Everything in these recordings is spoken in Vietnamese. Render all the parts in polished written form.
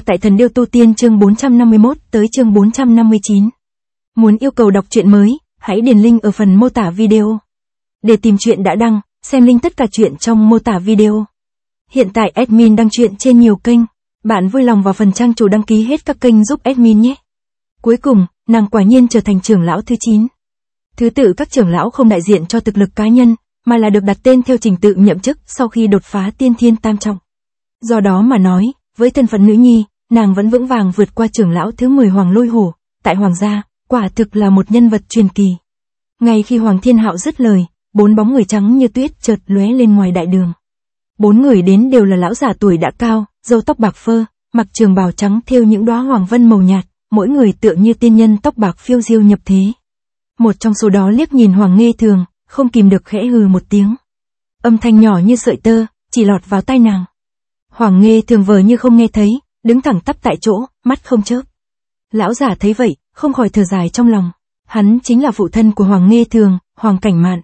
tại Thần Điêu Tu Tiên chương 451 tới chương 459. Muốn yêu cầu đọc truyện mới, hãy điền link ở phần mô tả video. Để tìm truyện đã đăng, xem link tất cả truyện trong mô tả video. Hiện tại admin đăng truyện trên nhiều kênh, bạn vui lòng vào phần trang chủ đăng ký hết các kênh giúp admin nhé. Cuối cùng, nàng quả nhiên trở thành trưởng lão thứ 9. Thứ tự các trưởng lão không đại diện cho thực lực cá nhân, mà là được đặt tên theo trình tự nhậm chức sau khi đột phá tiên thiên tam trọng. Do đó mà nói, với thân phận nữ nhi, nàng vẫn vững vàng vượt qua trưởng lão thứ 10 Hoàng Lôi Hổ, tại Hoàng gia, quả thực là một nhân vật truyền kỳ. Ngay khi Hoàng Thiên Hạo dứt lời, 4 bóng người trắng như tuyết chợt lóe lên ngoài đại đường. 4 người đến đều là lão giả tuổi đã cao, râu tóc bạc phơ, mặc trường bào trắng thêu những đóa hoàng vân màu nhạt, mỗi người tựa như tiên nhân tóc bạc phiêu diêu nhập thế. Một trong số đó liếc nhìn Hoàng Nghê Thường, không kìm được khẽ hừ một tiếng. Âm thanh nhỏ như sợi tơ, chỉ lọt vào tai nàng. Hoàng Nghê Thường vờ như không nghe thấy, đứng thẳng tắp tại chỗ, mắt không chớp. Lão giả thấy vậy, không khỏi thở dài trong lòng. Hắn chính là phụ thân của Hoàng Nghê Thường, Hoàng Cảnh Mạn.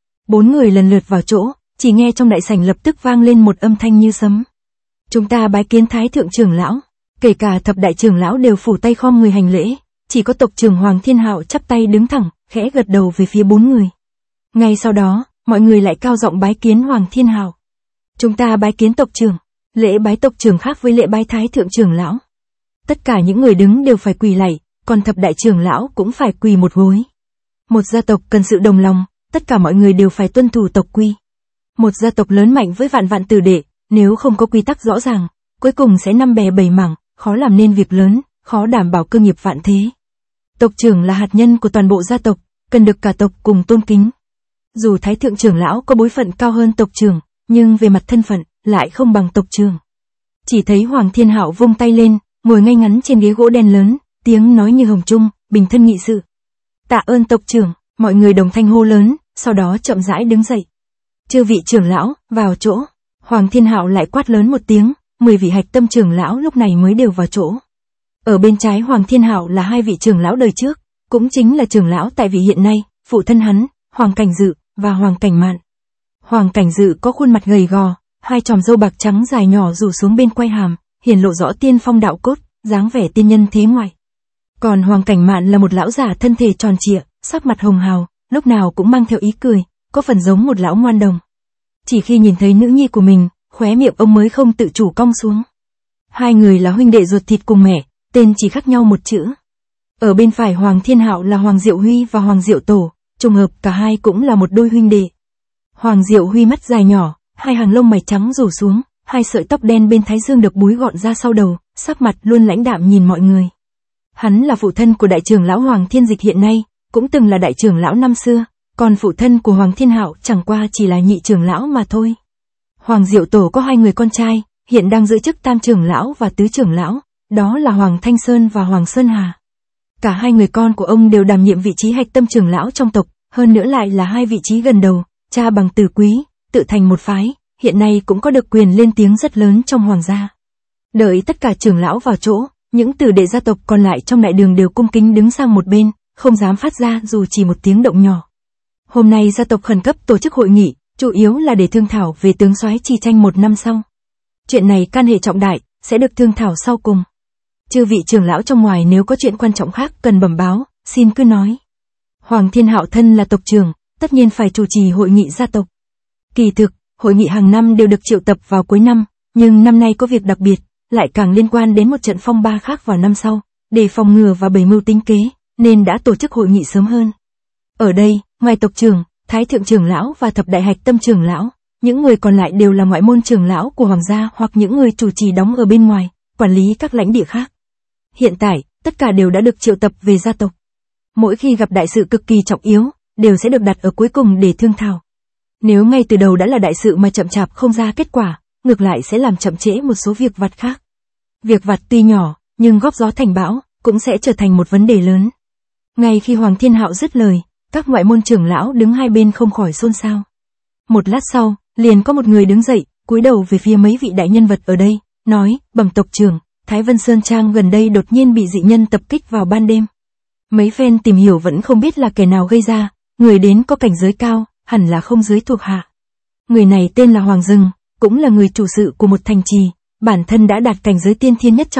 4 người lần lượt vào chỗ, chỉ nghe trong đại sảnh lập tức vang lên một âm thanh như sấm. Chúng ta bái kiến Thái thượng trưởng lão. Kể cả thập đại trưởng lão đều phủ tay khom người hành lễ, chỉ có tộc trưởng Hoàng Thiên Hạo chắp tay đứng thẳng, khẽ gật đầu về phía 4 người. Ngay sau đó, mọi người lại cao giọng bái kiến Hoàng Thiên Hạo. Chúng ta bái kiến tộc trưởng. Lễ bái tộc trưởng khác với lễ bái Thái thượng trưởng lão. Tất cả những người đứng đều phải quỳ lạy, còn thập đại trưởng lão cũng phải quỳ một gối. Một gia tộc cần sự đồng lòng, tất cả mọi người đều phải tuân thủ tộc quy. Một gia tộc lớn mạnh với vạn vạn tử đệ, nếu không có quy tắc rõ ràng, cuối cùng sẽ năm bè bảy mảng, khó làm nên việc lớn, khó đảm bảo cơ nghiệp vạn thế. Tộc trưởng là hạt nhân của toàn bộ gia tộc, cần được cả tộc cùng tôn kính. Dù Thái thượng trưởng lão có bối phận cao hơn tộc trưởng, nhưng về mặt thân phận, lại không bằng tộc trưởng. Chỉ thấy Hoàng Thiên Hạo vung tay lên, ngồi ngay ngắn trên ghế gỗ đen lớn, tiếng nói như hồng trung, bình thân nghị sự. Tạ ơn tộc trưởng, mọi người đồng thanh hô lớn, sau đó chậm rãi đứng dậy. Chư vị trưởng lão, vào chỗ. Hoàng Thiên Hạo lại quát lớn một tiếng, 10 vị hạch tâm trưởng lão lúc này mới đều vào chỗ. Ở bên trái Hoàng Thiên Hạo là 2 vị trưởng lão đời trước, cũng chính là trưởng lão tại vị hiện nay, phụ thân hắn, Hoàng Cảnh Dự và Hoàng Cảnh Mạn. Hoàng Cảnh Dự có khuôn mặt gầy gò, 2 chòm râu bạc trắng dài nhỏ rủ xuống bên quai hàm, hiển lộ rõ tiên phong đạo cốt, dáng vẻ tiên nhân thế ngoại. Còn Hoàng Cảnh Mạn là một lão giả thân thể tròn trịa, sắc mặt hồng hào, lúc nào cũng mang theo ý cười, có phần giống một lão ngoan đồng. Chỉ khi nhìn thấy nữ nhi của mình, khóe miệng ông mới không tự chủ cong xuống. 2 người là huynh đệ ruột thịt cùng mẹ, tên chỉ khác nhau một chữ. Ở bên phải Hoàng Thiên Hạo là Hoàng Diệu Huy và Hoàng Diệu Tổ, trùng hợp cả hai cũng là một đôi huynh đệ. Hoàng Diệu Huy mắt dài nhỏ, 2 hàng lông mày trắng rủ xuống, 2 sợi tóc đen bên thái dương được búi gọn ra sau đầu, sắc mặt luôn lãnh đạm nhìn mọi người. Hắn là phụ thân của đại trưởng lão Hoàng Thiên Dịch hiện nay, cũng từng là đại trưởng lão năm xưa, còn phụ thân của Hoàng Thiên Hạo chẳng qua chỉ là nhị trưởng lão mà thôi. Hoàng Diệu Tổ có 2 người con trai, hiện đang giữ chức tam trưởng lão và tứ trưởng lão, đó là Hoàng Thanh Sơn và Hoàng Sơn Hà. Cả 2 người con của ông đều đảm nhiệm vị trí hạch tâm trưởng lão trong tộc, hơn nữa lại là 2 vị trí gần đầu, cha bằng tử quý, tự thành một phái, hiện nay cũng có được quyền lên tiếng rất lớn trong hoàng gia. Đợi tất cả trưởng lão vào chỗ, những tử đệ gia tộc còn lại trong đại đường đều cung kính đứng sang một bên, không dám phát ra dù chỉ một tiếng động nhỏ. Hôm nay gia tộc khẩn cấp tổ chức hội nghị, chủ yếu là để thương thảo về tướng soái chi tranh 1 năm sau. Chuyện này can hệ trọng đại, sẽ được thương thảo sau cùng. Chư vị trưởng lão trong ngoài nếu có chuyện quan trọng khác cần bẩm báo, xin cứ nói. Hoàng Thiên Hạo thân là tộc trưởng, tất nhiên phải chủ trì hội nghị gia tộc. Kỳ thực, hội nghị hàng năm đều được triệu tập vào cuối năm, nhưng năm nay có việc đặc biệt, lại càng liên quan đến một trận phong ba khác vào năm sau, để phòng ngừa và bày mưu tính kế, nên đã tổ chức hội nghị sớm hơn. Ở đây, ngoài tộc trưởng, Thái thượng trưởng lão và thập đại hạch tâm trưởng lão, những người còn lại đều là ngoại môn trưởng lão của hoàng gia hoặc những người chủ trì đóng ở bên ngoài, quản lý các lãnh địa khác. Hiện tại, tất cả đều đã được triệu tập về gia tộc. Mỗi khi gặp đại sự cực kỳ trọng yếu, đều sẽ được đặt ở cuối cùng để thương thảo. Nếu ngay từ đầu đã là đại sự mà chậm chạp không ra kết quả, ngược lại sẽ làm chậm trễ một số việc vặt khác. Việc vặt tuy nhỏ, nhưng góp gió thành bão, cũng sẽ trở thành một vấn đề lớn. Ngay khi Hoàng Thiên Hạo dứt lời, các ngoại môn trưởng lão đứng hai bên không khỏi xôn xao. Một lát sau, liền có một người đứng dậy, cúi đầu về phía mấy vị đại nhân vật ở đây, nói, bẩm tộc trưởng, Thái Vân Sơn Trang gần đây đột nhiên bị dị nhân tập kích vào ban đêm. Mấy phen tìm hiểu vẫn không biết là kẻ nào gây ra, người đến có cảnh giới cao, hẳn là không dưới thuộc hạ. Người này tên là Hoàng Dừng, cũng là người chủ sự của một thành trì, bản thân đã đạt cảnh giới tiên thiên nhất trọng,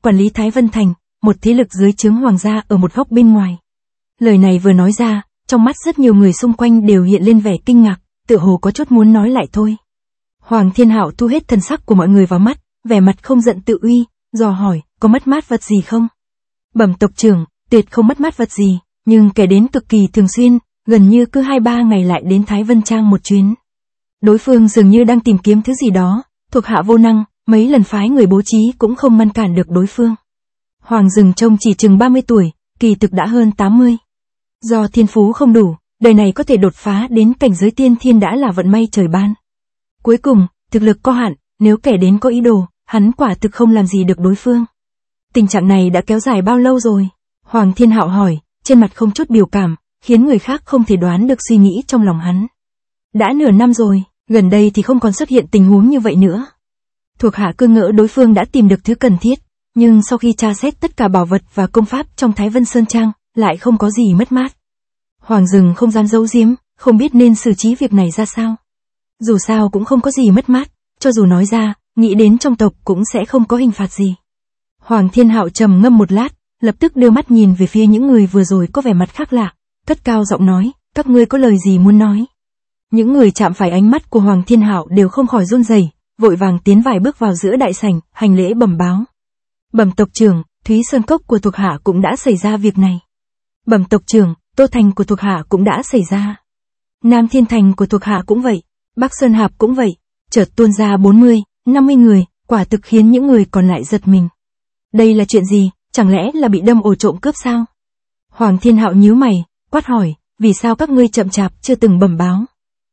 quản lý Thái Vân Thành, một thế lực dưới trướng hoàng gia ở một góc bên ngoài. Lời này vừa nói ra, trong mắt rất nhiều người xung quanh đều hiện lên vẻ kinh ngạc, tựa hồ có chút muốn nói lại thôi. Hoàng Thiên Hạo thu hết thần sắc của mọi người vào mắt, vẻ mặt không giận tự uy, dò hỏi, có mất mát vật gì không? Bẩm tộc trưởng, tuyệt không mất mát vật gì, nhưng kẻ đến cực kỳ thường xuyên, gần như cứ 2-3 ngày lại đến Thái Vân Trang một chuyến. Đối phương dường như đang tìm kiếm thứ gì đó, thuộc hạ vô năng, mấy lần phái người bố trí cũng không ngăn cản được đối phương. Hoàng Dừng trông chỉ chừng 30 tuổi, kỳ thực đã hơn 80. Do thiên phú không đủ, đời này có thể đột phá đến cảnh giới tiên thiên đã là vận may trời ban. Cuối cùng, thực lực có hạn, nếu kẻ đến có ý đồ, hắn quả thực không làm gì được đối phương. Tình trạng này đã kéo dài bao lâu rồi? Hoàng Thiên Hạo hỏi, trên mặt không chút biểu cảm, khiến người khác không thể đoán được suy nghĩ trong lòng hắn. Đã nửa năm rồi, gần đây thì không còn xuất hiện tình huống như vậy nữa. Thuộc hạ cứ ngỡ đối phương đã tìm được thứ cần thiết, nhưng sau khi tra xét tất cả bảo vật và công pháp trong Thái Vân Sơn Trang, lại không có gì mất mát. Hoàng Dừng không dám giấu giếm, không biết nên xử trí việc này ra sao. Dù sao cũng không có gì mất mát, cho dù nói ra, nghĩ đến trong tộc cũng sẽ không có hình phạt gì. Hoàng Thiên Hạo trầm ngâm một lát, lập tức đưa mắt nhìn về phía những người vừa rồi có vẻ mặt khác lạ, cất cao giọng nói, các ngươi có lời gì muốn nói? Những người chạm phải ánh mắt của Hoàng Thiên Hạo đều không khỏi run rẩy, vội vàng tiến vài bước vào giữa đại sảnh, hành lễ bẩm báo. Bẩm tộc trưởng, Thúy Sơn Cốc của thuộc hạ cũng đã xảy ra việc này. Bẩm tộc trưởng, Tô Thành của thuộc hạ cũng đã xảy ra. Nam Thiên Thành của thuộc hạ cũng vậy, Bắc Sơn Hạp cũng vậy, chợt tuôn ra 40, 50 người, quả thực khiến những người còn lại giật mình. Đây là chuyện gì, chẳng lẽ là bị đâm ổ trộm cướp sao? Hoàng Thiên Hạo nhíu mày, quát hỏi, vì sao các ngươi chậm chạp chưa từng bẩm báo?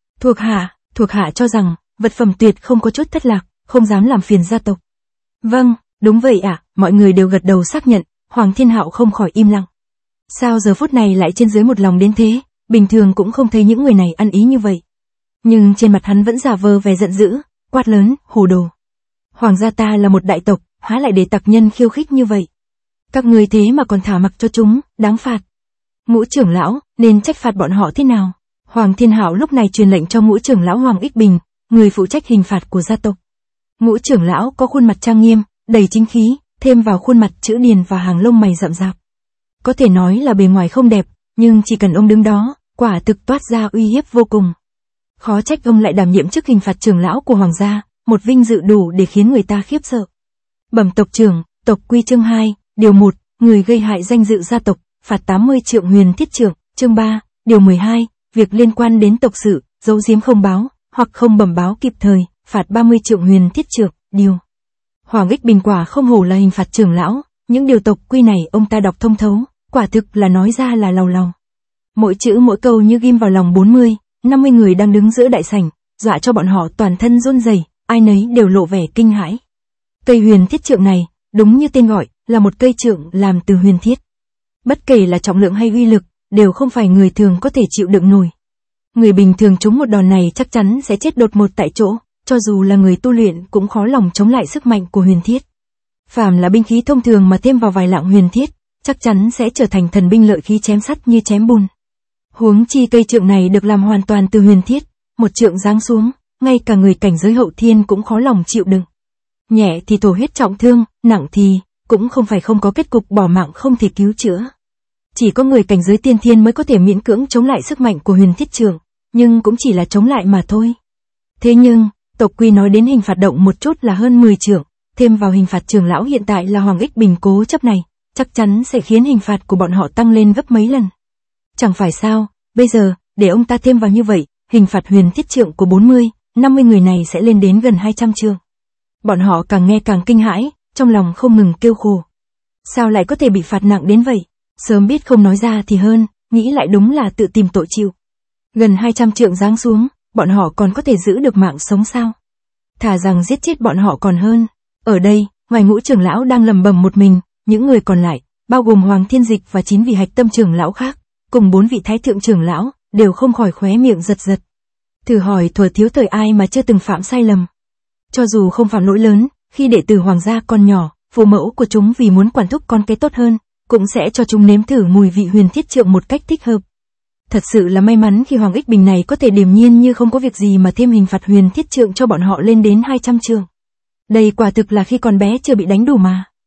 Thuộc hạ cho rằng, vật phẩm tuyệt không có chút thất lạc, không dám làm phiền gia tộc. Vâng, đúng vậy ạ, mọi người đều gật đầu xác nhận, Hoàng Thiên Hạo không khỏi im lặng. Sao giờ phút này lại trên dưới một lòng đến thế, bình thường cũng không thấy những người này ăn ý như vậy. Nhưng trên mặt hắn vẫn giả vờ vẻ giận dữ, quát lớn, hồ đồ. Hoàng gia ta là một đại tộc, há lại để tặc nhân khiêu khích như vậy. Các ngươi thế mà còn thả mặc cho chúng, đáng phạt. Ngũ trưởng lão, nên trách phạt bọn họ thế nào? Hoàng Thiên Hạo lúc này truyền lệnh cho ngũ trưởng lão Hoàng Ích Bình, người phụ trách hình phạt của gia tộc. Ngũ trưởng lão có khuôn mặt trang nghiêm, đầy chính khí, thêm vào khuôn mặt chữ điền và hàng lông mày rậm rạp. Có thể nói là bề ngoài không đẹp, nhưng chỉ cần ông đứng đó, quả thực toát ra uy hiếp vô cùng. Khó trách ông lại đảm nhiệm chức hình phạt trưởng lão của hoàng gia, một vinh dự đủ để khiến người ta khiếp sợ. Bẩm tộc trưởng, tộc quy chương 2, điều 1, người gây hại danh dự gia tộc, phạt 80 trượng huyền thiết trượng, chương 3, điều 12, việc liên quan đến tộc sự, giấu giếm không báo, hoặc không bẩm báo kịp thời, phạt 30 trượng huyền thiết trượng, điều. Hoàng Ích Bình quả không hổ là hình phạt trưởng lão, những điều tộc quy này ông ta đọc thông thấu, quả thực là nói ra là lầu lầu. Mỗi chữ mỗi câu như ghim vào lòng 40, 50 người đang đứng giữa đại sảnh, dọa cho bọn họ toàn thân run rẩy, ai nấy đều lộ vẻ kinh hãi. Cây huyền thiết trượng này, đúng như tên gọi, là một cây trượng làm từ huyền thiết. Bất kể là trọng lượng hay uy lực, đều không phải người thường có thể chịu đựng nổi. Người bình thường trúng một đòn này chắc chắn sẽ chết đột ngột tại chỗ, cho dù là người tu luyện cũng khó lòng chống lại sức mạnh của huyền thiết. Phàm là binh khí thông thường mà thêm vào vài lạng huyền thiết, chắc chắn sẽ trở thành thần binh lợi khí chém sắt như chém bùn. Huống chi cây trượng này được làm hoàn toàn từ huyền thiết, một trượng giáng xuống, ngay cả người cảnh giới hậu thiên cũng khó lòng chịu đựng. Nhẹ thì thổ huyết trọng thương, nặng thì cũng không phải không có kết cục bỏ mạng không thể cứu chữa. Chỉ có người cảnh giới tiên thiên mới có thể miễn cưỡng chống lại sức mạnh của huyền thiết trượng, nhưng cũng chỉ là chống lại mà thôi. Thế nhưng, tộc quy nói đến hình phạt động một chút là hơn 10 trượng, thêm vào hình phạt trưởng lão hiện tại là Hoàng Ích Bình cố chấp này, chắc chắn sẽ khiến hình phạt của bọn họ tăng lên gấp mấy lần. Chẳng phải sao, bây giờ, để ông ta thêm vào như vậy, hình phạt huyền thiết trượng của 40, 50 người này sẽ lên đến gần 200 trượng. Bọn họ càng nghe càng kinh hãi, trong lòng không ngừng kêu khổ. Sao lại có thể bị phạt nặng đến vậy? Sớm biết không nói ra thì hơn, nghĩ lại đúng là tự tìm tội chịu. Gần 200 trượng giáng xuống, bọn họ còn có thể giữ được mạng sống sao? Thà rằng giết chết bọn họ còn hơn. Ở đây, ngoài ngũ trưởng lão đang lầm bầm một mình, những người còn lại, bao gồm Hoàng Thiên Dịch và 9 vị hạch tâm trưởng lão khác, cùng 4 vị thái thượng trưởng lão, đều không khỏi khóe miệng giật giật. Thử hỏi thuở thiếu thời ai mà chưa từng phạm sai lầm. Cho dù không phạm lỗi lớn, khi đệ tử hoàng gia còn nhỏ, phụ mẫu của chúng vì muốn quản thúc con cái tốt hơn, cũng sẽ cho chúng nếm thử mùi vị huyền thiết trượng một cách thích hợp. Thật sự là may mắn khi Hoàng Ích Bình này có thể điềm nhiên như không có việc gì mà thêm hình phạt huyền thiết trượng cho bọn họ lên đến 200 trượng. Đây quả thực là khi còn bé chưa bị đánh đủ mà.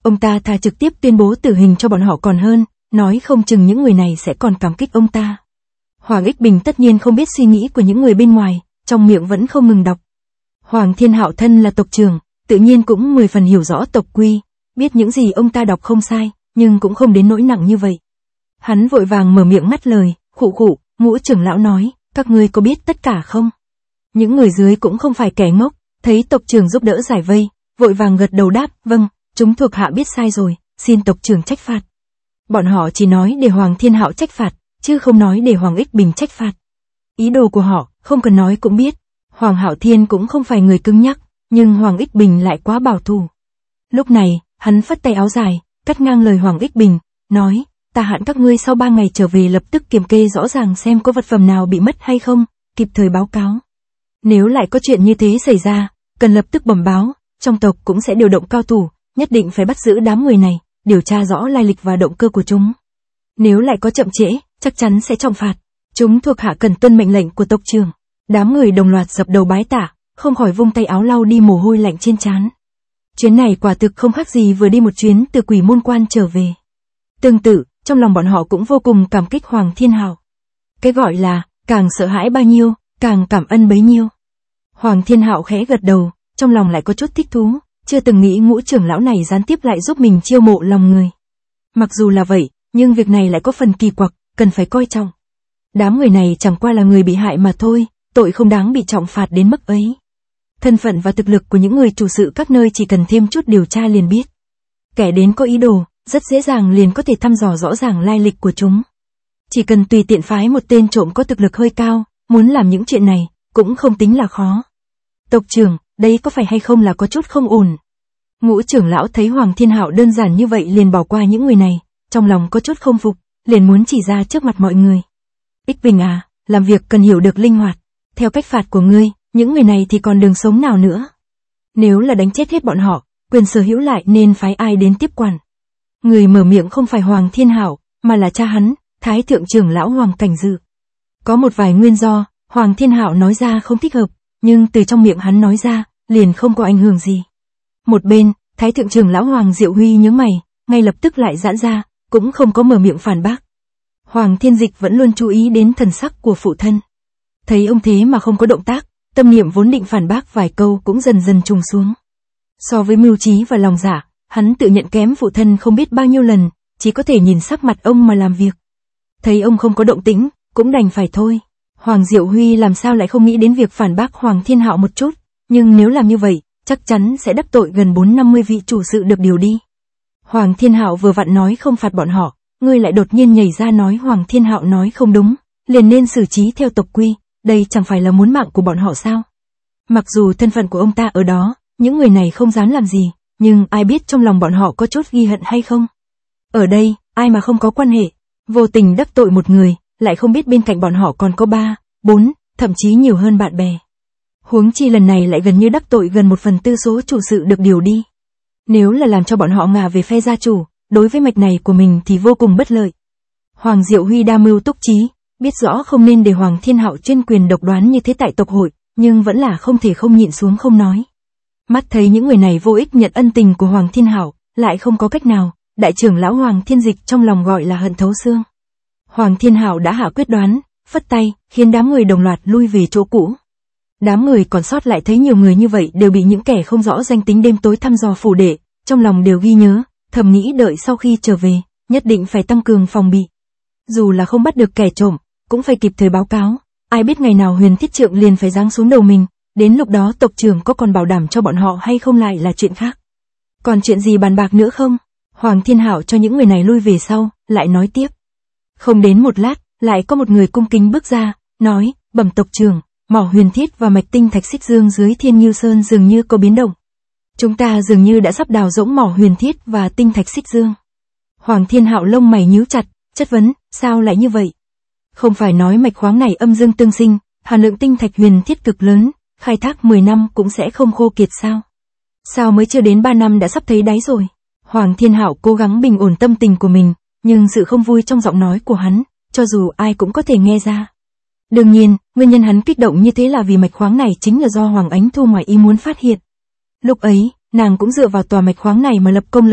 Ông ta thà trực tiếp tuyên bố tử hình cho bọn họ còn hơn, nói không chừng những người này sẽ còn cảm kích ông ta. Hoàng Ích Bình tất nhiên không biết suy nghĩ của những người bên ngoài, trong miệng vẫn không ngừng đọc. Hoàng Thiên Hạo thân là tộc trưởng, tự nhiên cũng 10 phần hiểu rõ tộc quy, biết những gì ông ta đọc không sai, nhưng cũng không đến nỗi nặng như vậy. Hắn vội vàng mở miệng ngắt lời, khụ khụ, Ngũ trưởng lão nói, các ngươi có biết tất cả không? Những người dưới cũng không phải kẻ ngốc, thấy tộc trưởng giúp đỡ giải vây, vội vàng gật đầu đáp, vâng, chúng thuộc hạ biết sai rồi, xin tộc trưởng trách phạt. Bọn họ chỉ nói để Hoàng Thiên Hạo trách phạt, chứ không nói để Hoàng Ích Bình trách phạt. Ý đồ của họ, không cần nói cũng biết, Hoàng Hạo Thiên cũng không phải người cứng nhắc, nhưng Hoàng Ích Bình lại quá bảo thủ. Lúc này, hắn phất tay áo dài, cắt ngang lời Hoàng Ích Bình, nói, ta hạn các ngươi sau 3 ngày trở về lập tức kiểm kê rõ ràng xem có vật phẩm nào bị mất hay không, kịp thời báo cáo. Nếu lại có chuyện như thế xảy ra, cần lập tức bẩm báo, trong tộc cũng sẽ điều động cao thủ, nhất định phải bắt giữ đám người này, điều tra rõ lai lịch và động cơ của chúng. Nếu lại có chậm trễ, chắc chắn sẽ trọng phạt. Chúng thuộc hạ cần tuân mệnh lệnh của tộc trưởng. Đám người đồng loạt dập đầu bái tạ, không khỏi vung tay áo lau đi mồ hôi lạnh trên trán. Chuyến này quả thực không khác gì vừa đi một chuyến từ Quỷ Môn Quan trở về. Tương tự, trong lòng bọn họ cũng vô cùng cảm kích Hoàng Thiên Hạo. Cái gọi là, càng sợ hãi bao nhiêu, càng cảm ơn bấy nhiêu. Hoàng Thiên Hạo khẽ gật đầu, trong lòng lại có chút thích thú, chưa từng nghĩ Ngũ trưởng lão này gián tiếp lại giúp mình chiêu mộ lòng người. Mặc dù là vậy, nhưng việc này lại có phần kỳ quặc, cần phải coi trọng. Đám người này chẳng qua là người bị hại mà thôi, tội không đáng bị trọng phạt đến mức ấy. Thân phận và thực lực của những người chủ sự các nơi chỉ cần thêm chút điều tra liền biết. Kẻ đến có ý đồ, rất dễ dàng liền có thể thăm dò rõ ràng lai lịch của chúng. Chỉ cần tùy tiện phái một tên trộm có thực lực hơi cao, muốn làm những chuyện này, cũng không tính là khó. Tộc trưởng, đấy có phải hay không là có chút không ổn. Ngũ trưởng lão thấy Hoàng Thiên Hạo đơn giản như vậy liền bỏ qua những người này, trong lòng có chút không phục, liền muốn chỉ ra trước mặt mọi người. Ích Bình à, làm việc cần hiểu được linh hoạt. Theo cách phạt của ngươi, những người này thì còn đường sống nào nữa. Nếu là đánh chết hết bọn họ, quyền sở hữu lại nên phái ai đến tiếp quản. Người mở miệng không phải Hoàng Thiên Hạo, mà là cha hắn, Thái thượng trưởng lão Hoàng Cảnh Dự. Có một vài nguyên do, Hoàng Thiên Hạo nói ra không thích hợp, nhưng từ trong miệng hắn nói ra, liền không có ảnh hưởng gì. Một bên, Thái thượng trưởng lão Hoàng Diệu Huy nhướng mày, ngay lập tức lại giãn ra, cũng không có mở miệng phản bác. Hoàng Thiên Dịch vẫn luôn chú ý đến thần sắc của phụ thân. Thấy ông thế mà không có động tác, tâm niệm vốn định phản bác vài câu cũng dần dần trùng xuống. So với mưu trí và lòng dạ, hắn tự nhận kém phụ thân không biết bao nhiêu lần, chỉ có thể nhìn sắc mặt ông mà làm việc. Thấy ông không có động tĩnh, cũng đành phải thôi. Hoàng Diệu Huy làm sao lại không nghĩ đến việc phản bác Hoàng Thiên Hạo một chút, nhưng nếu làm như vậy, chắc chắn sẽ đắc tội gần 450 vị chủ sự được điều đi. Hoàng Thiên Hạo vừa vặn nói không phạt bọn họ, ngươi lại đột nhiên nhảy ra nói Hoàng Thiên Hạo nói không đúng, liền nên xử trí theo tộc quy, đây chẳng phải là muốn mạng của bọn họ sao? Mặc dù thân phận của ông ta ở đó, những người này không dám làm gì, nhưng ai biết trong lòng bọn họ có chút ghi hận hay không? Ở đây, ai mà không có quan hệ, vô tình đắc tội một người, lại không biết bên cạnh bọn họ còn có 3, 4, thậm chí nhiều hơn bạn bè. Huống chi lần này lại gần như đắc tội gần 1/4 số chủ sự được điều đi. Nếu là làm cho bọn họ ngả về phe gia chủ, đối với mạch này của mình thì vô cùng bất lợi. Hoàng Diệu Huy đa mưu túc trí, biết rõ không nên để Hoàng Thiên Hạo chuyên quyền độc đoán như thế tại tộc hội, nhưng vẫn là không thể không nhịn xuống không nói. Mắt thấy những người này vô ích nhận ân tình của Hoàng Thiên Hạo, lại không có cách nào, đại trưởng lão Hoàng Thiên Dịch trong lòng gọi là hận thấu xương. Hoàng Thiên Hạo đã hạ quyết đoán, phất tay, khiến đám người đồng loạt lui về chỗ cũ. Đám người còn sót lại thấy nhiều người như vậy đều bị những kẻ không rõ danh tính đêm tối thăm dò phủ đệ, trong lòng đều ghi nhớ, thầm nghĩ đợi sau khi trở về, nhất định phải tăng cường phòng bị. Dù là không bắt được kẻ trộm, cũng phải kịp thời báo cáo, ai biết ngày nào Huyền Thiết Trượng liền phải giáng xuống đầu mình, đến lúc đó tộc trưởng có còn bảo đảm cho bọn họ hay không lại là chuyện khác. Còn chuyện gì bàn bạc nữa không? Hoàng Thiên Hạo cho những người này lui về sau, lại nói tiếp. Không đến một lát, lại có một người cung kính bước ra, nói, bẩm tộc trưởng, mỏ huyền thiết và mạch tinh thạch xích dương dưới Thiên Ngưu Sơn dường như có biến động. Chúng ta dường như đã sắp đào rỗng mỏ huyền thiết và tinh thạch xích dương. Hoàng Thiên Hạo lông mày nhíu chặt, chất vấn, sao lại như vậy? Không phải nói mạch khoáng này âm dương tương sinh, hàm lượng tinh thạch huyền thiết cực lớn, khai thác 10 năm cũng sẽ không khô kiệt sao? Sao mới chưa đến 3 năm đã sắp thấy đáy rồi? Hoàng Thiên Hạo cố gắng bình ổn tâm tình của mình, nhưng sự không vui trong giọng nói của hắn, cho dù ai cũng có thể nghe ra. Đương nhiên, nguyên nhân hắn kích động như thế là vì mạch khoáng này chính là do Hoàng Ánh Thu ngoài ý muốn phát hiện. Lúc ấy, nàng cũng dựa vào tòa mạch khoáng này mà lập công lớn,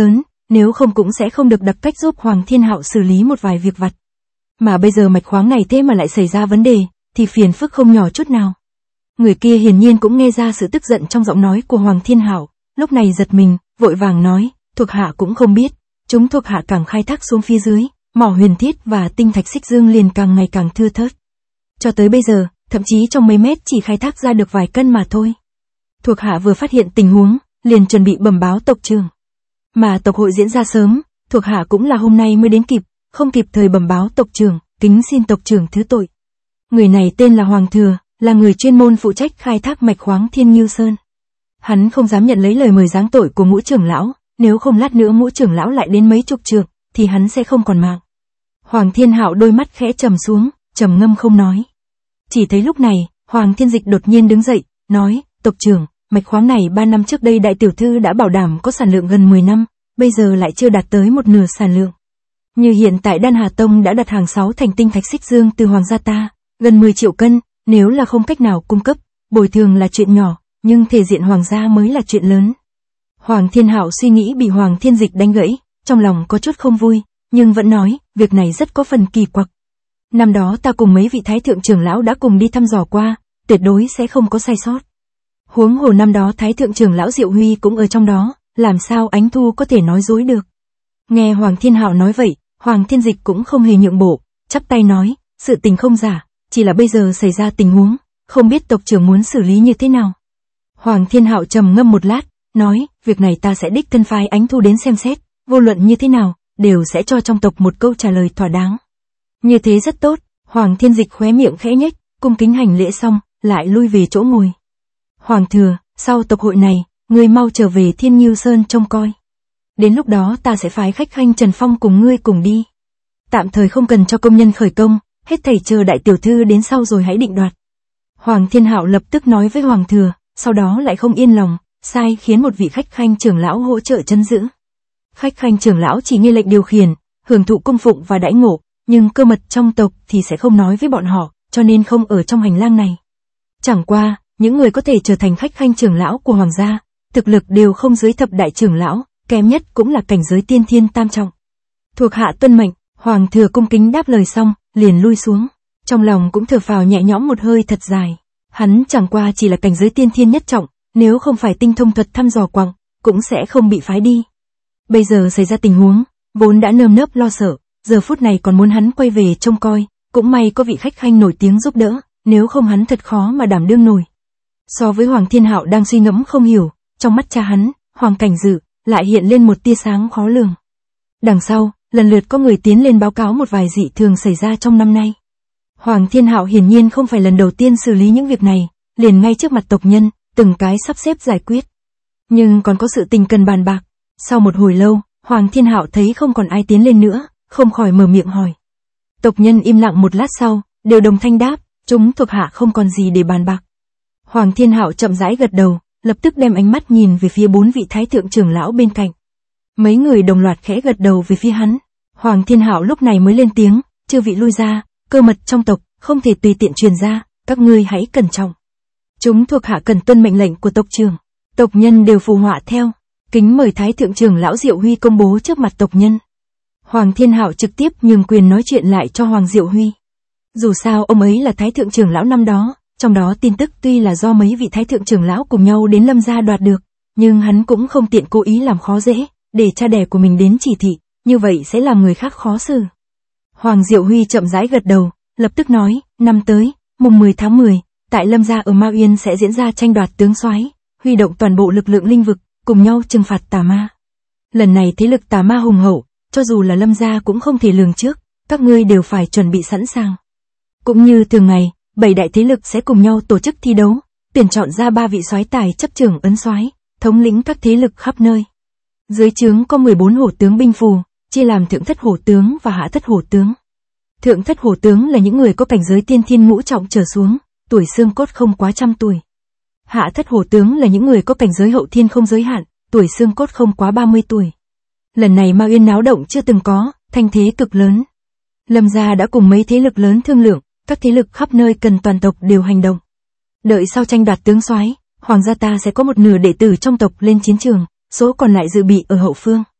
nếu không cũng sẽ không được đặc cách giúp Hoàng Thiên Hạo xử lý một vài việc vặt. Mà bây giờ mạch khoáng này thế mà lại xảy ra vấn đề, thì phiền phức không nhỏ chút nào. Người kia hiển nhiên cũng nghe ra sự tức giận trong giọng nói của Hoàng Thiên Hạo, lúc này giật mình, vội vàng nói, thuộc hạ cũng không biết, chúng thuộc hạ càng khai thác xuống phía dưới, mỏ huyền thiết và tinh thạch xích dương liền càng ngày càng thưa thớt. Cho tới bây giờ, thậm chí trong mấy mét chỉ khai thác ra được vài cân mà thôi. Thuộc hạ vừa phát hiện tình huống, liền chuẩn bị bẩm báo tộc trưởng. Mà tộc hội diễn ra sớm, thuộc hạ cũng là hôm nay mới đến kịp, không kịp thời bẩm báo tộc trưởng, kính xin tộc trưởng thứ tội. Người này tên là Hoàng Thừa, là người chuyên môn phụ trách khai thác mạch khoáng Thiên Ngưu Sơn. Hắn không dám nhận lấy lời mời giáng tội của Ngũ trưởng lão, nếu không lát nữa Ngũ trưởng lão lại đến mấy chục trượng, thì hắn sẽ không còn mạng. Hoàng Thiên Hạo đôi mắt khẽ trầm xuống, trầm ngâm không nói. Chỉ thấy lúc này, Hoàng Thiên Dịch đột nhiên đứng dậy, nói, tộc trưởng, mạch khoáng này 3 năm trước đây đại tiểu thư đã bảo đảm có sản lượng gần 10 năm, bây giờ lại chưa đạt tới một nửa sản lượng. Như hiện tại Đan Hà Tông đã đặt hàng 6 thành tinh thạch xích dương từ Hoàng gia ta, gần 10 triệu cân, nếu là không cách nào cung cấp, bồi thường là chuyện nhỏ, nhưng thể diện Hoàng gia mới là chuyện lớn. Hoàng Thiên Hạo suy nghĩ bị Hoàng Thiên Dịch đánh gãy, trong lòng có chút không vui, nhưng vẫn nói, việc này rất có phần kỳ quặc. Năm đó ta cùng mấy vị thái thượng trưởng lão đã cùng đi thăm dò qua, tuyệt đối sẽ không có sai sót. Huống hồ năm đó thái thượng trưởng lão Diệu Huy cũng ở trong đó, làm sao Ánh Thu có thể nói dối được. Nghe Hoàng Thiên Hạo nói vậy, Hoàng Thiên Dịch cũng không hề nhượng bộ, chắp tay nói, sự tình không giả, chỉ là bây giờ xảy ra tình huống, không biết tộc trưởng muốn xử lý như thế nào. Hoàng Thiên Hạo trầm ngâm một lát, nói, việc này ta sẽ đích thân phái Ánh Thu đến xem xét, vô luận như thế nào, đều sẽ cho trong tộc một câu trả lời thỏa đáng. Như thế rất tốt, Hoàng Thiên Dịch khóe miệng khẽ nhếch, cung kính hành lễ xong, lại lui về chỗ ngồi. Hoàng Thừa, sau tộc hội này, ngươi mau trở về Thiên Ngưu Sơn trông coi. Đến lúc đó ta sẽ phái khách khanh Trần Phong cùng ngươi cùng đi. Tạm thời không cần cho công nhân khởi công, hết thảy chờ đại tiểu thư đến sau rồi hãy định đoạt. Hoàng Thiên Hạo lập tức nói với Hoàng Thừa, sau đó lại không yên lòng, sai khiến một vị khách khanh trưởng lão hỗ trợ trấn giữ. Khách khanh trưởng lão chỉ nghe lệnh điều khiển, hưởng thụ cung phụng và đãi ngộ, nhưng cơ mật trong tộc thì sẽ không nói với bọn họ, cho nên không ở trong hành lang này. Chẳng qua, những người có thể trở thành khách khanh trưởng lão của Hoàng gia, thực lực đều không dưới thập đại trưởng lão, kém nhất cũng là cảnh giới tiên thiên tam trọng. Thuộc hạ tuân mệnh, Hoàng Thừa cung kính đáp lời xong, liền lui xuống. Trong lòng cũng thở phào nhẹ nhõm một hơi thật dài. Hắn chẳng qua chỉ là cảnh giới tiên thiên nhất trọng, nếu không phải tinh thông thuật thăm dò quặng, cũng sẽ không bị phái đi. Bây giờ xảy ra tình huống, vốn đã nơm nớp lo sợ, giờ phút này còn muốn hắn quay về trông coi, cũng may có vị khách khanh nổi tiếng giúp đỡ, nếu không hắn thật khó mà đảm đương nổi. So với Hoàng Thiên Hạo đang suy ngẫm không hiểu, trong mắt cha hắn, Hoàng Cảnh Dự, lại hiện lên một tia sáng khó lường. Đằng sau, lần lượt có người tiến lên báo cáo một vài dị thường xảy ra trong năm nay. Hoàng Thiên Hạo hiển nhiên không phải lần đầu tiên xử lý những việc này, liền ngay trước mặt tộc nhân, từng cái sắp xếp giải quyết. Nhưng còn có sự tình cần bàn bạc. Sau một hồi lâu, Hoàng Thiên Hạo thấy không còn ai tiến lên nữa, không khỏi mở miệng hỏi. Tộc nhân im lặng một lát sau, đều đồng thanh đáp, chúng thuộc hạ không còn gì để bàn bạc. Hoàng Thiên Hạo chậm rãi gật đầu, lập tức đem ánh mắt nhìn về phía 4 vị thái thượng trưởng lão bên cạnh. Mấy người đồng loạt khẽ gật đầu về phía hắn. Hoàng Thiên Hạo lúc này mới lên tiếng, chư vị lui ra, cơ mật trong tộc, không thể tùy tiện truyền ra, các ngươi hãy cẩn trọng. Chúng thuộc hạ cần tuân mệnh lệnh của tộc trưởng. Tộc nhân đều phù họa theo. Kính mời thái thượng trưởng lão Diệu Huy công bố trước mặt tộc nhân. Hoàng Thiên Hạo trực tiếp nhường quyền nói chuyện lại cho Hoàng Diệu Huy. Dù sao ông ấy là thái thượng trưởng lão năm đó, trong đó tin tức tuy là do mấy vị thái thượng trưởng lão cùng nhau đến Lâm gia đoạt được, nhưng hắn cũng không tiện cố ý làm khó dễ, để cha đẻ của mình đến chỉ thị, như vậy sẽ làm người khác khó xử. Hoàng Diệu Huy chậm rãi gật đầu, lập tức nói, năm tới, mùng 10 tháng 10, tại Lâm gia ở Mao Yên sẽ diễn ra tranh đoạt tướng soái, huy động toàn bộ lực lượng linh vực, cùng nhau trừng phạt tà ma. Lần này thế lực tà ma hùng hậu, cho dù là Lâm gia cũng không thể lường trước, các ngươi đều phải chuẩn bị sẵn sàng. Cũng như thường ngày, 7 đại thế lực sẽ cùng nhau tổ chức thi đấu, tuyển chọn ra 3 vị soái tài chấp trưởng ấn soái, thống lĩnh các thế lực khắp nơi. Dưới trướng có 14 hổ tướng binh phù, chia làm thượng thất hổ tướng và hạ thất hổ tướng. Thượng thất hổ tướng là những người có cảnh giới tiên thiên ngũ trọng trở xuống, tuổi xương cốt không quá 100 tuổi. Hạ thất hổ tướng là những người có cảnh giới hậu thiên không giới hạn, tuổi xương cốt không quá 30 tuổi. Lần này Mao Yên náo động chưa từng có, thanh thế cực lớn. Lâm gia đã cùng mấy thế lực lớn thương lượng, các thế lực khắp nơi cần toàn tộc đều hành động. Đợi sau tranh đoạt tướng soái, Hoàng gia ta sẽ có một nửa đệ tử trong tộc lên chiến trường, số còn lại dự bị ở hậu phương.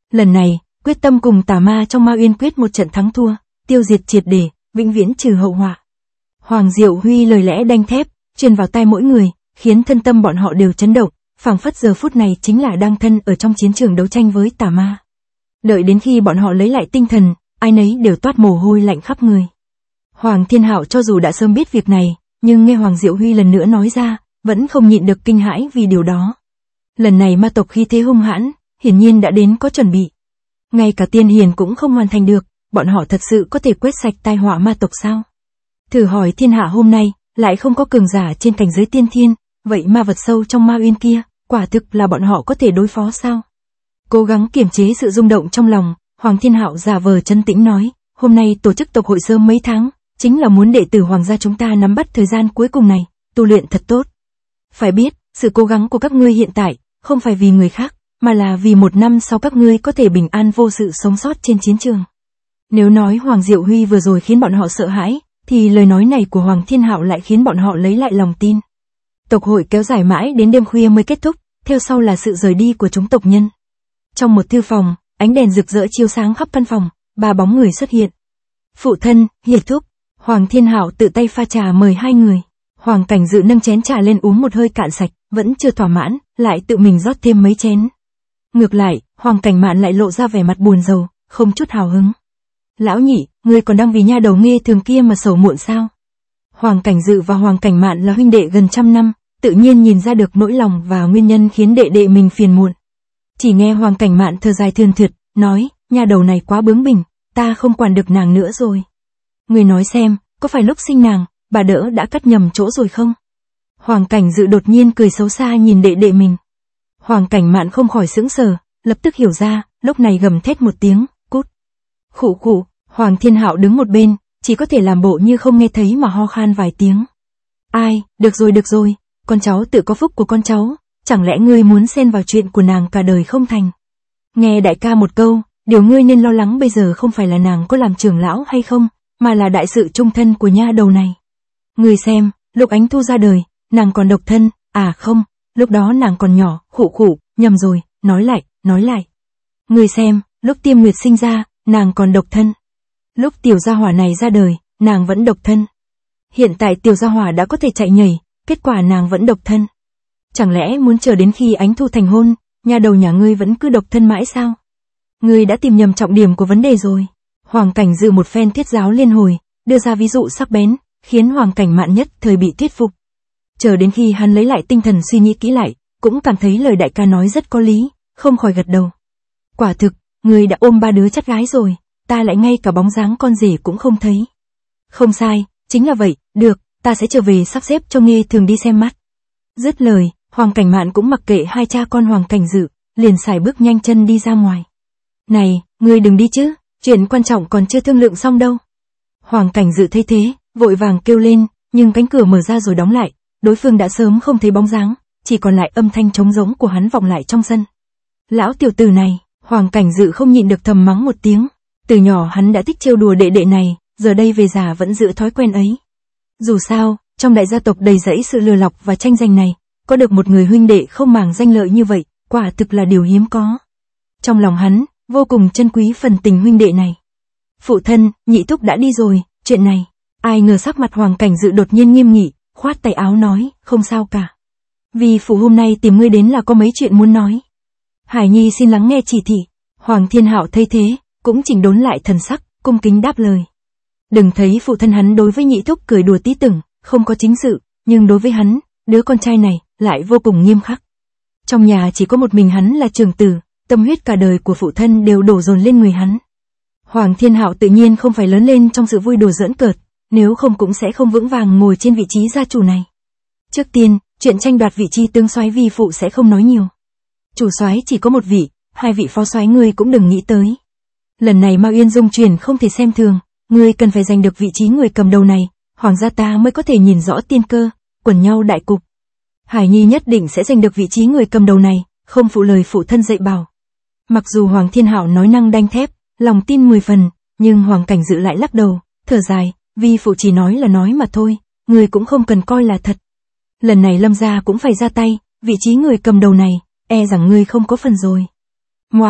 Lần này, quyết tâm cùng tà ma trong Ma Uyên quyết một trận thắng thua, tiêu diệt triệt để, vĩnh viễn trừ hậu họa. Hoàng Diệu Huy lời lẽ đanh thép, truyền vào tai mỗi người, khiến thân tâm bọn họ đều chấn động, phảng phất giờ phút này chính là đang thân ở trong chiến trường đấu tranh với tà ma. Đợi đến khi bọn họ lấy lại tinh thần, ai nấy đều toát mồ hôi lạnh khắp người. Hoàng Thiên Hạo cho dù đã sớm biết việc này, nhưng nghe Hoàng Diệu Huy lần nữa nói ra, vẫn không nhịn được kinh hãi vì điều đó. Lần này ma tộc khí thế hung hãn, hiển nhiên đã đến có chuẩn bị. Ngay cả tiên hiền cũng không hoàn thành được, bọn họ thật sự có thể quét sạch tai họa ma tộc sao? Thử hỏi thiên hạ hôm nay, lại không có cường giả trên cảnh giới tiên thiên, vậy ma vật sâu trong Ma Uyên kia, quả thực là bọn họ có thể đối phó sao? Cố gắng kiềm chế sự rung động trong lòng, Hoàng Thiên Hạo giả vờ trấn tĩnh nói, hôm nay tổ chức tộc hội sớm mấy tháng, chính là muốn đệ tử Hoàng gia chúng ta nắm bắt thời gian cuối cùng này, tu luyện thật tốt. Phải biết, sự cố gắng của các ngươi hiện tại, không phải vì người khác, mà là vì một năm sau các ngươi có thể bình an vô sự sống sót trên chiến trường. Nếu nói Hoàng Diệu Huy vừa rồi khiến bọn họ sợ hãi, thì lời nói này của Hoàng Thiên Hạo lại khiến bọn họ lấy lại lòng tin. Tộc hội kéo dài mãi đến đêm khuya mới kết thúc, theo sau là sự rời đi của chúng tộc nhân. Trong một thư phòng, ánh đèn rực rỡ chiếu sáng khắp căn phòng, ba bóng người xuất hiện. Phụ thân, Hiệp thúc, Hoàng Thiên Hạo tự tay pha trà mời hai người. Hoàng Cảnh Dự nâng chén trà lên uống một hơi cạn sạch, vẫn chưa thỏa mãn, lại tự mình rót thêm mấy chén. Ngược lại, Hoàng Cảnh Mạn lại lộ ra vẻ mặt buồn rầu, không chút hào hứng. Lão nhị, ngươi còn đang vì nha đầu Nghê Thường kia mà sầu muộn sao? Hoàng Cảnh Dự và Hoàng Cảnh Mạn là huynh đệ gần trăm năm, tự nhiên nhìn ra được nỗi lòng và nguyên nhân khiến đệ đệ mình phiền muộn. Chỉ nghe Hoàng Cảnh Mạn thở dài thườn thượt, nói, nha đầu này quá bướng bỉnh, ta không quản được nàng nữa rồi. Ngươi nói xem, có phải lúc sinh nàng, bà đỡ đã cắt nhầm chỗ rồi không? Hoàng Cảnh Dự đột nhiên cười xấu xa nhìn đệ đệ mình. Hoàng Cảnh Mạn không khỏi sững sờ, lập tức hiểu ra, lúc này gầm thét một tiếng, cút. Khụ khụ, Hoàng Thiên Hạo đứng một bên, chỉ có thể làm bộ như không nghe thấy mà ho khan vài tiếng. Ai, được rồi, con cháu tự có phúc của con cháu, chẳng lẽ ngươi muốn xen vào chuyện của nàng cả đời không thành? Nghe đại ca một câu, điều ngươi nên lo lắng bây giờ không phải là nàng có làm trưởng lão hay không, mà là đại sự chung thân của nha đầu này. Ngươi xem, lúc Ánh Thu ra đời, nàng còn độc thân, à không, lúc đó nàng còn nhỏ, khụ khụ, nhầm rồi, nói lại. Ngươi xem, lúc Tiêm Nguyệt sinh ra, nàng còn độc thân. Lúc tiểu gia hỏa này ra đời, nàng vẫn độc thân. Hiện tại tiểu gia hỏa đã có thể chạy nhảy, kết quả nàng vẫn độc thân. Chẳng lẽ muốn chờ đến khi Ánh Thu thành hôn, nhà đầu nhà ngươi vẫn cứ độc thân mãi sao? Ngươi đã tìm nhầm trọng điểm của vấn đề rồi. Hoàng Cảnh Dự một phen thuyết giáo liên hồi, đưa ra ví dụ sắc bén, khiến Hoàng Cảnh Mạn nhất thời bị thuyết phục. Chờ đến khi hắn lấy lại tinh thần suy nghĩ kỹ lại, cũng cảm thấy lời đại ca nói rất có lý, không khỏi gật đầu. Quả thực, ngươi đã ôm ba đứa chắt gái rồi, ta lại ngay cả bóng dáng con rể cũng không thấy. Không sai, chính là vậy, được, ta sẽ trở về sắp xếp cho Nghê Thường đi xem mắt. Dứt lời, Hoàng Cảnh Mạn cũng mặc kệ hai cha con Hoàng Cảnh Dự, liền sải bước nhanh chân đi ra ngoài. Này, ngươi đừng đi chứ, chuyện quan trọng còn chưa thương lượng xong đâu. Hoàng Cảnh Dự thấy thế, vội vàng kêu lên, nhưng cánh cửa mở ra rồi đóng lại, đối phương đã sớm không thấy bóng dáng, chỉ còn lại âm thanh trống rỗng của hắn vọng lại trong sân. Lão tiểu tử này, Hoàng Cảnh Dự không nhịn được thầm mắng một tiếng. Từ nhỏ hắn đã thích trêu đùa đệ đệ này, giờ đây về già vẫn giữ thói quen ấy. Dù sao, trong đại gia tộc đầy rẫy sự lừa lọc và tranh giành này, có được một người huynh đệ không màng danh lợi như vậy, quả thực là điều hiếm có. Trong lòng hắn, vô cùng trân quý phần tình huynh đệ này. Phụ thân, nhị thúc đã đi rồi, chuyện này. Ai ngờ sắc mặt Hoàng Cảnh Dự đột nhiên nghiêm nghị, khoát tay áo nói, không sao cả. Vì phụ hôm nay tìm ngươi đến là có mấy chuyện muốn nói. Hải Nhi xin lắng nghe chỉ thị. Hoàng Thiên Hạo thấy thế, cũng chỉnh đốn lại thần sắc, cung kính đáp lời. Đừng thấy phụ thân hắn đối với nhị thúc cười đùa tí tưởng, không có chính sự, nhưng đối với hắn, đứa con trai này, lại vô cùng nghiêm khắc. Trong nhà chỉ có một mình hắn là trưởng tử, tâm huyết cả đời của phụ thân đều đổ dồn lên người hắn. Hoàng Thiên Hạo tự nhiên không phải lớn lên trong sự vui đùa giỡn cợt, nếu không cũng sẽ không vững vàng ngồi trên vị trí gia chủ này. Trước tiên, chuyện tranh đoạt vị trí tướng soái vi phụ sẽ không nói nhiều. Chủ soái chỉ có một vị, hai vị phó soái ngươi cũng đừng nghĩ tới. Lần này Ma Uyên dung chuyển không thể xem thường, ngươi cần phải giành được vị trí người cầm đầu này, hoàng gia ta mới có thể nhìn rõ tiên cơ, quẩn nhau đại cục. Hải Nhi nhất định sẽ giành được vị trí người cầm đầu này, không phụ lời phụ thân dạy bảo. Mặc dù Hoàng Thiên Hạo nói năng đanh thép, lòng tin 10 phần, nhưng Hoàng Cảnh Dự lại lắc đầu, thở dài, vi phụ chỉ nói là nói mà thôi, ngươi cũng không cần coi là thật. Lần này Lâm gia cũng phải ra tay, vị trí người cầm đầu này, e rằng ngươi không có phần rồi. Móa,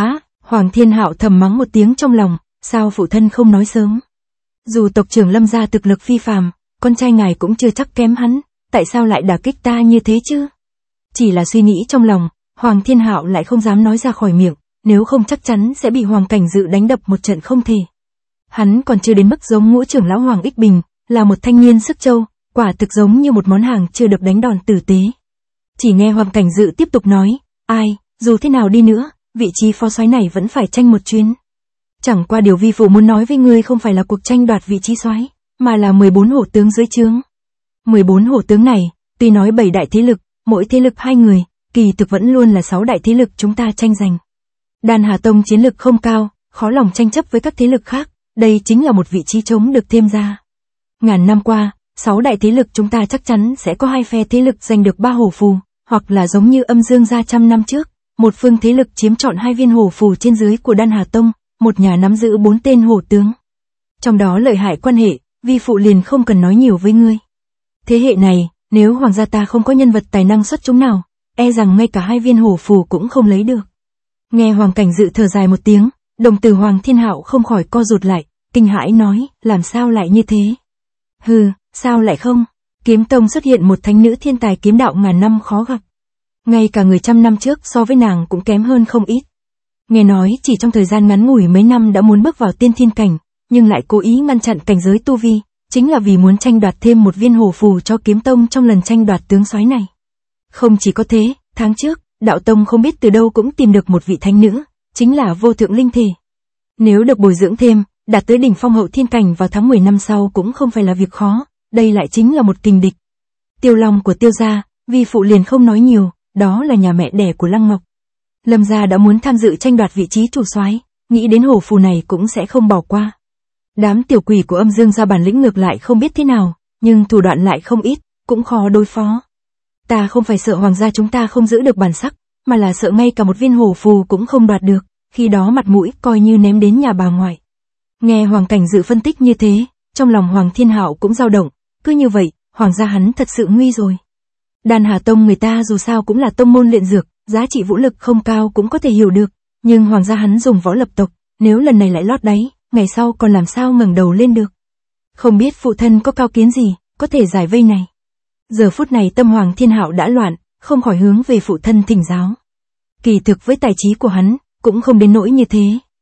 Hoàng Thiên Hạo thầm mắng một tiếng trong lòng, sao phụ thân không nói sớm. Dù tộc trưởng Lâm gia thực lực phi phàm, con trai ngài cũng chưa chắc kém hắn, tại sao lại đả kích ta như thế chứ? Chỉ là suy nghĩ trong lòng, Hoàng Thiên Hạo lại không dám nói ra khỏi miệng, nếu không chắc chắn sẽ bị Hoàng Cảnh Dự đánh đập một trận không thể. Hắn còn chưa đến mức giống Ngũ trưởng lão Hoàng Ích Bình, là một thanh niên sức châu, quả thực giống như một món hàng chưa được đánh đòn tử tế. Chỉ nghe Hoàng Cảnh Dự tiếp tục nói, ai, dù thế nào đi nữa, vị trí phó soái này vẫn phải tranh một chuyến. Chẳng qua điều vi phụ muốn nói với ngươi không phải là cuộc tranh đoạt vị trí soái, mà là 14 hổ tướng dưới trướng. 14 hổ tướng này, tuy nói 7 đại thế lực, mỗi thế lực 2 người, kỳ thực vẫn luôn là 6 đại thế lực chúng ta tranh giành. Đan Hà Tông chiến lực không cao, khó lòng tranh chấp với các thế lực khác, đây chính là một vị trí trống được thêm ra. Ngàn năm qua, 6 đại thế lực chúng ta chắc chắn sẽ có 2 phe thế lực giành được 3 hổ phù, hoặc là giống như Âm Dương gia trăm năm trước, một phương thế lực chiếm trọn 2 viên hổ phù trên dưới của Đan Hà Tông, một nhà nắm giữ 4 tên hổ tướng. Trong đó lợi hại quan hệ, vi phụ liền không cần nói nhiều với ngươi. Thế hệ này, nếu hoàng gia ta không có nhân vật tài năng xuất chúng nào, e rằng ngay cả 2 viên hổ phù cũng không lấy được. Nghe Hoàng Cảnh Dự thở dài một tiếng, đồng tử Hoàng Thiên Hạo không khỏi co rụt lại, kinh hãi nói, làm sao lại như thế? Hừ, sao lại không? Kiếm tông xuất hiện một thánh nữ thiên tài kiếm đạo ngàn năm khó gặp. Ngay cả người trăm năm trước so với nàng cũng kém hơn không ít. Nghe nói chỉ trong thời gian ngắn ngủi mấy năm đã muốn bước vào tiên thiên cảnh, nhưng lại cố ý ngăn chặn cảnh giới tu vi, chính là vì muốn tranh đoạt thêm một viên hổ phù cho kiếm tông trong lần tranh đoạt tướng soái này. Không chỉ có thế, tháng trước, đạo tông không biết từ đâu cũng tìm được một vị thánh nữ, chính là Vô Thượng Linh Thể. Nếu được bồi dưỡng thêm, đạt tới đỉnh phong hậu thiên cảnh vào tháng 10 năm sau cũng không phải là việc khó, đây lại chính là một kình địch. Tiêu Long của Tiêu gia, vi phụ liền không nói nhiều, đó là nhà mẹ đẻ của Lăng Ngọc. Lâm gia đã muốn tham dự tranh đoạt vị trí chủ soái, nghĩ đến hổ phù này cũng sẽ không bỏ qua. Đám tiểu quỷ của Âm Dương gia bản lĩnh ngược lại không biết thế nào, nhưng thủ đoạn lại không ít, cũng khó đối phó. Ta không phải sợ hoàng gia chúng ta không giữ được bản sắc, mà là sợ ngay cả một viên hổ phù cũng không đoạt được, khi đó mặt mũi coi như ném đến nhà bà ngoại. Nghe Hoàng Cảnh Dự phân tích như thế, trong lòng Hoàng Thiên Hạo cũng dao động, cứ như vậy, hoàng gia hắn thật sự nguy rồi. Đan Hà Tông người ta dù sao cũng là tông môn luyện dược, giá trị vũ lực không cao cũng có thể hiểu được, nhưng hoàng gia hắn dùng võ lập tộc, nếu lần này lại lót đáy, ngày sau còn làm sao ngẩng đầu lên được. Không biết phụ thân có cao kiến gì, có thể giải vây này. Giờ phút này tâm Hoàng Thiên Hạo đã loạn, không khỏi hướng về phụ thân thỉnh giáo. Kỳ thực với tài trí của hắn, cũng không đến nỗi như thế.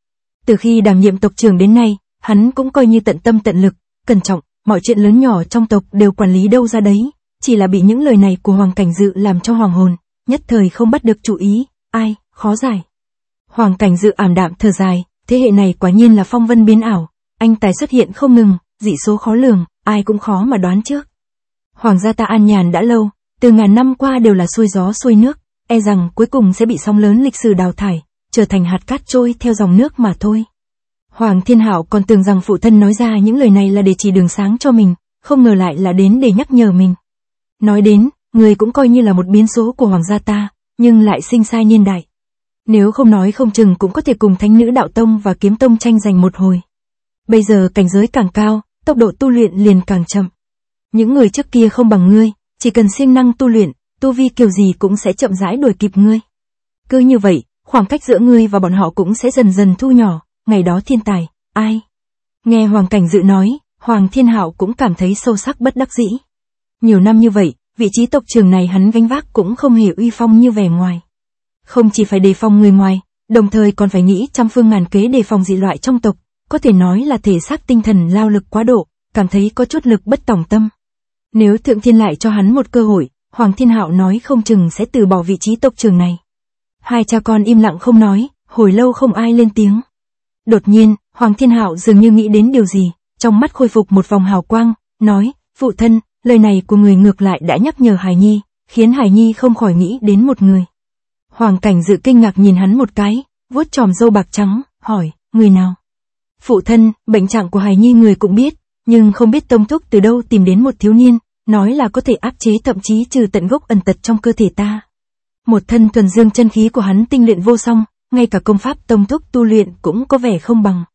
Từ khi đảm nhiệm tộc trưởng đến nay, hắn cũng coi như tận tâm tận lực, cẩn trọng, mọi chuyện lớn nhỏ trong tộc đều quản lý đâu ra đấy, chỉ là bị những lời này của Hoàng Cảnh Dự làm cho hoàng hồn, nhất thời không bắt được chủ ý, ai, khó giải. Hoàng Cảnh Dự ảm đạm thở dài, thế hệ này quả nhiên là phong vân biến ảo, anh tài xuất hiện không ngừng, dị số khó lường, ai cũng khó mà đoán trước. Hoàng gia ta an nhàn đã lâu, từ ngàn năm qua đều là xuôi gió xuôi nước, e rằng cuối cùng sẽ bị sóng lớn lịch sử đào thải, trở thành hạt cát trôi theo dòng nước mà thôi. Hoàng Thiên Hạo còn tưởng rằng phụ thân nói ra những lời này là để chỉ đường sáng cho mình, không ngờ lại là đến để nhắc nhở mình. Nói đến, người cũng coi như là một biến số của hoàng gia ta, nhưng lại sinh sai niên đại. Nếu không nói không chừng cũng có thể cùng thánh nữ đạo tông và kiếm tông tranh giành một hồi. Bây giờ cảnh giới càng cao, tốc độ tu luyện liền càng chậm. Những người trước kia không bằng ngươi, chỉ cần siêng năng tu luyện, tu vi kiểu gì cũng sẽ chậm rãi đuổi kịp ngươi. Cứ như vậy, khoảng cách giữa ngươi và bọn họ cũng sẽ dần dần thu nhỏ, ngày đó thiên tài, ai? Nghe Hoàng Cảnh Dự nói, Hoàng Thiên Hạo cũng cảm thấy sâu sắc bất đắc dĩ. Nhiều năm như vậy, vị trí tộc trưởng này hắn gánh vác cũng không hề uy phong như vẻ ngoài. Không chỉ phải đề phòng người ngoài, đồng thời còn phải nghĩ trăm phương ngàn kế đề phòng dị loại trong tộc, có thể nói là thể xác tinh thần lao lực quá độ, cảm thấy có chút lực bất tòng tâm. Nếu Thượng Thiên lại cho hắn một cơ hội, Hoàng Thiên Hạo nói không chừng sẽ từ bỏ vị trí tộc trưởng này. Hai cha con im lặng không nói, hồi lâu không ai lên tiếng. Đột nhiên, Hoàng Thiên Hạo dường như nghĩ đến điều gì, trong mắt khôi phục một vòng hào quang, nói, phụ thân, lời này của người ngược lại đã nhắc nhở Hải Nhi, khiến Hải Nhi không khỏi nghĩ đến một người. Hoàng Cảnh Dự kinh ngạc nhìn hắn một cái, vuốt chòm râu bạc trắng, hỏi, người nào? Phụ thân, bệnh trạng của Hải Nhi người cũng biết, nhưng không biết tông thúc từ đâu tìm đến một thiếu niên, nói là có thể áp chế thậm chí trừ tận gốc ẩn tật trong cơ thể ta. Một thân thuần dương chân khí của hắn tinh luyện vô song, ngay cả công pháp tông thúc tu luyện cũng có vẻ không bằng.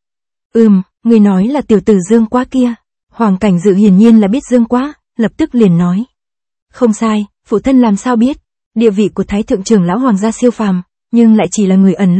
Người nói là tiểu tử Dương Quá kia. Hoàng Cảnh Dự hiển nhiên là biết Dương Quá, lập tức liền nói. Không sai, phụ thân làm sao biết, địa vị của Thái thượng trưởng lão hoàng gia siêu phàm, nhưng lại chỉ là người ẩn lui,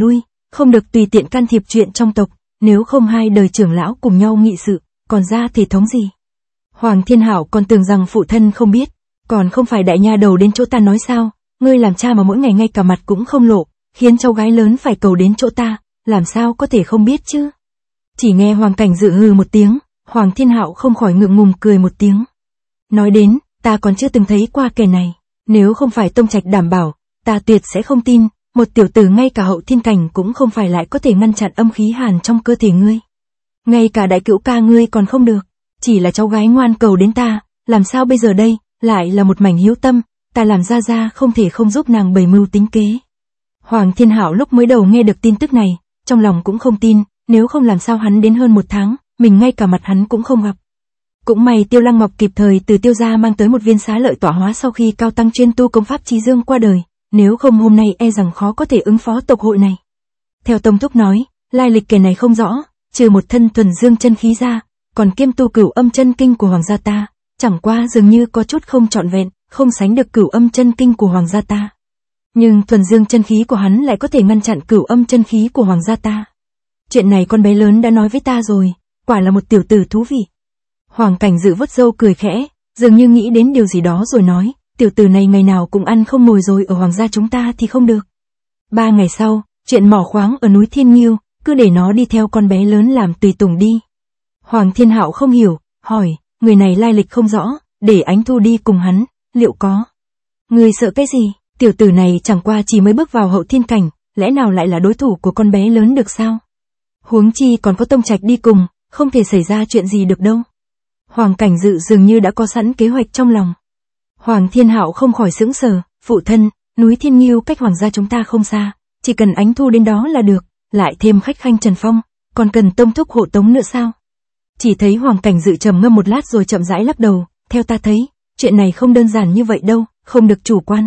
không được tùy tiện can thiệp chuyện trong tộc, nếu không hai đời trưởng lão cùng nhau nghị sự, còn ra thể thống gì. Hoàng Thiên Hạo còn tưởng rằng phụ thân không biết, còn không phải đại nha đầu đến chỗ ta nói sao, ngươi làm cha mà mỗi ngày ngay cả mặt cũng không lộ, khiến cháu gái lớn phải cầu đến chỗ ta, làm sao có thể không biết chứ. Chỉ nghe Hoàng Cảnh Dự hừ một tiếng, Hoàng Thiên Hạo không khỏi ngượng ngùng cười một tiếng. Nói đến, ta còn chưa từng thấy qua kẻ này, nếu không phải tông trạch đảm bảo, ta tuyệt sẽ không tin, một tiểu tử ngay cả hậu thiên cảnh cũng không phải lại có thể ngăn chặn âm khí hàn trong cơ thể ngươi. Ngay cả đại cữu ca ngươi còn không được, chỉ là cháu gái ngoan cầu đến ta, làm sao bây giờ đây, lại là một mảnh hiếu tâm, ta làm ra không thể không giúp nàng bày mưu tính kế. Hoàng Thiên Hạo lúc mới đầu nghe được tin tức này, trong lòng cũng không tin, nếu không làm sao hắn đến hơn 1 tháng, mình ngay cả mặt hắn cũng không gặp. Cũng may Tiêu Lăng Ngọc kịp thời từ Tiêu gia mang tới một viên xá lợi tọa hóa sau khi cao tăng chuyên tu công pháp Chí Dương qua đời, nếu không hôm nay e rằng khó có thể ứng phó tộc hội này. Theo Tông Thúc nói, lai lịch kẻ này không rõ, trừ một thân thuần dương chân khí ra, còn kiêm tu cửu âm chân kinh của hoàng gia ta, chẳng qua dường như có chút không trọn vẹn, không sánh được cửu âm chân kinh của hoàng gia ta. Nhưng thuần dương chân khí của hắn lại có thể ngăn chặn cửu âm chân khí của hoàng gia ta. Chuyện này con bé lớn đã nói với ta rồi, quả là một tiểu tử thú vị. Hoàng Cảnh Dự vuốt râu cười khẽ, dường như nghĩ đến điều gì đó rồi nói, tiểu tử này ngày nào cũng ăn không ngồi rồi ở hoàng gia chúng ta thì không được. 3 ngày sau, chuyện mỏ khoáng ở núi Thiên Nghiêu, cứ để nó đi theo con bé lớn làm tùy tùng đi. Hoàng Thiên Hạo không hiểu, hỏi, người này lai lịch không rõ, để Ánh Thu đi cùng hắn, liệu có? Người sợ cái gì, tiểu tử này chẳng qua chỉ mới bước vào hậu thiên cảnh, lẽ nào lại là đối thủ của con bé lớn được sao? Huống chi còn có Tông Trạch đi cùng, không thể xảy ra chuyện gì được đâu. Hoàng Cảnh Dự dường như đã có sẵn kế hoạch trong lòng. Hoàng Thiên Hạo không khỏi sững sờ, phụ thân, núi Thiên Nghiêu cách hoàng gia chúng ta không xa, chỉ cần Ánh Thu đến đó là được, lại thêm khách khanh Trần Phong, còn cần Tông Thúc hộ tống nữa sao? Chỉ thấy Hoàng Cảnh Dự trầm ngâm một lát rồi chậm rãi lắc đầu, theo ta thấy, chuyện này không đơn giản như vậy đâu, không được chủ quan.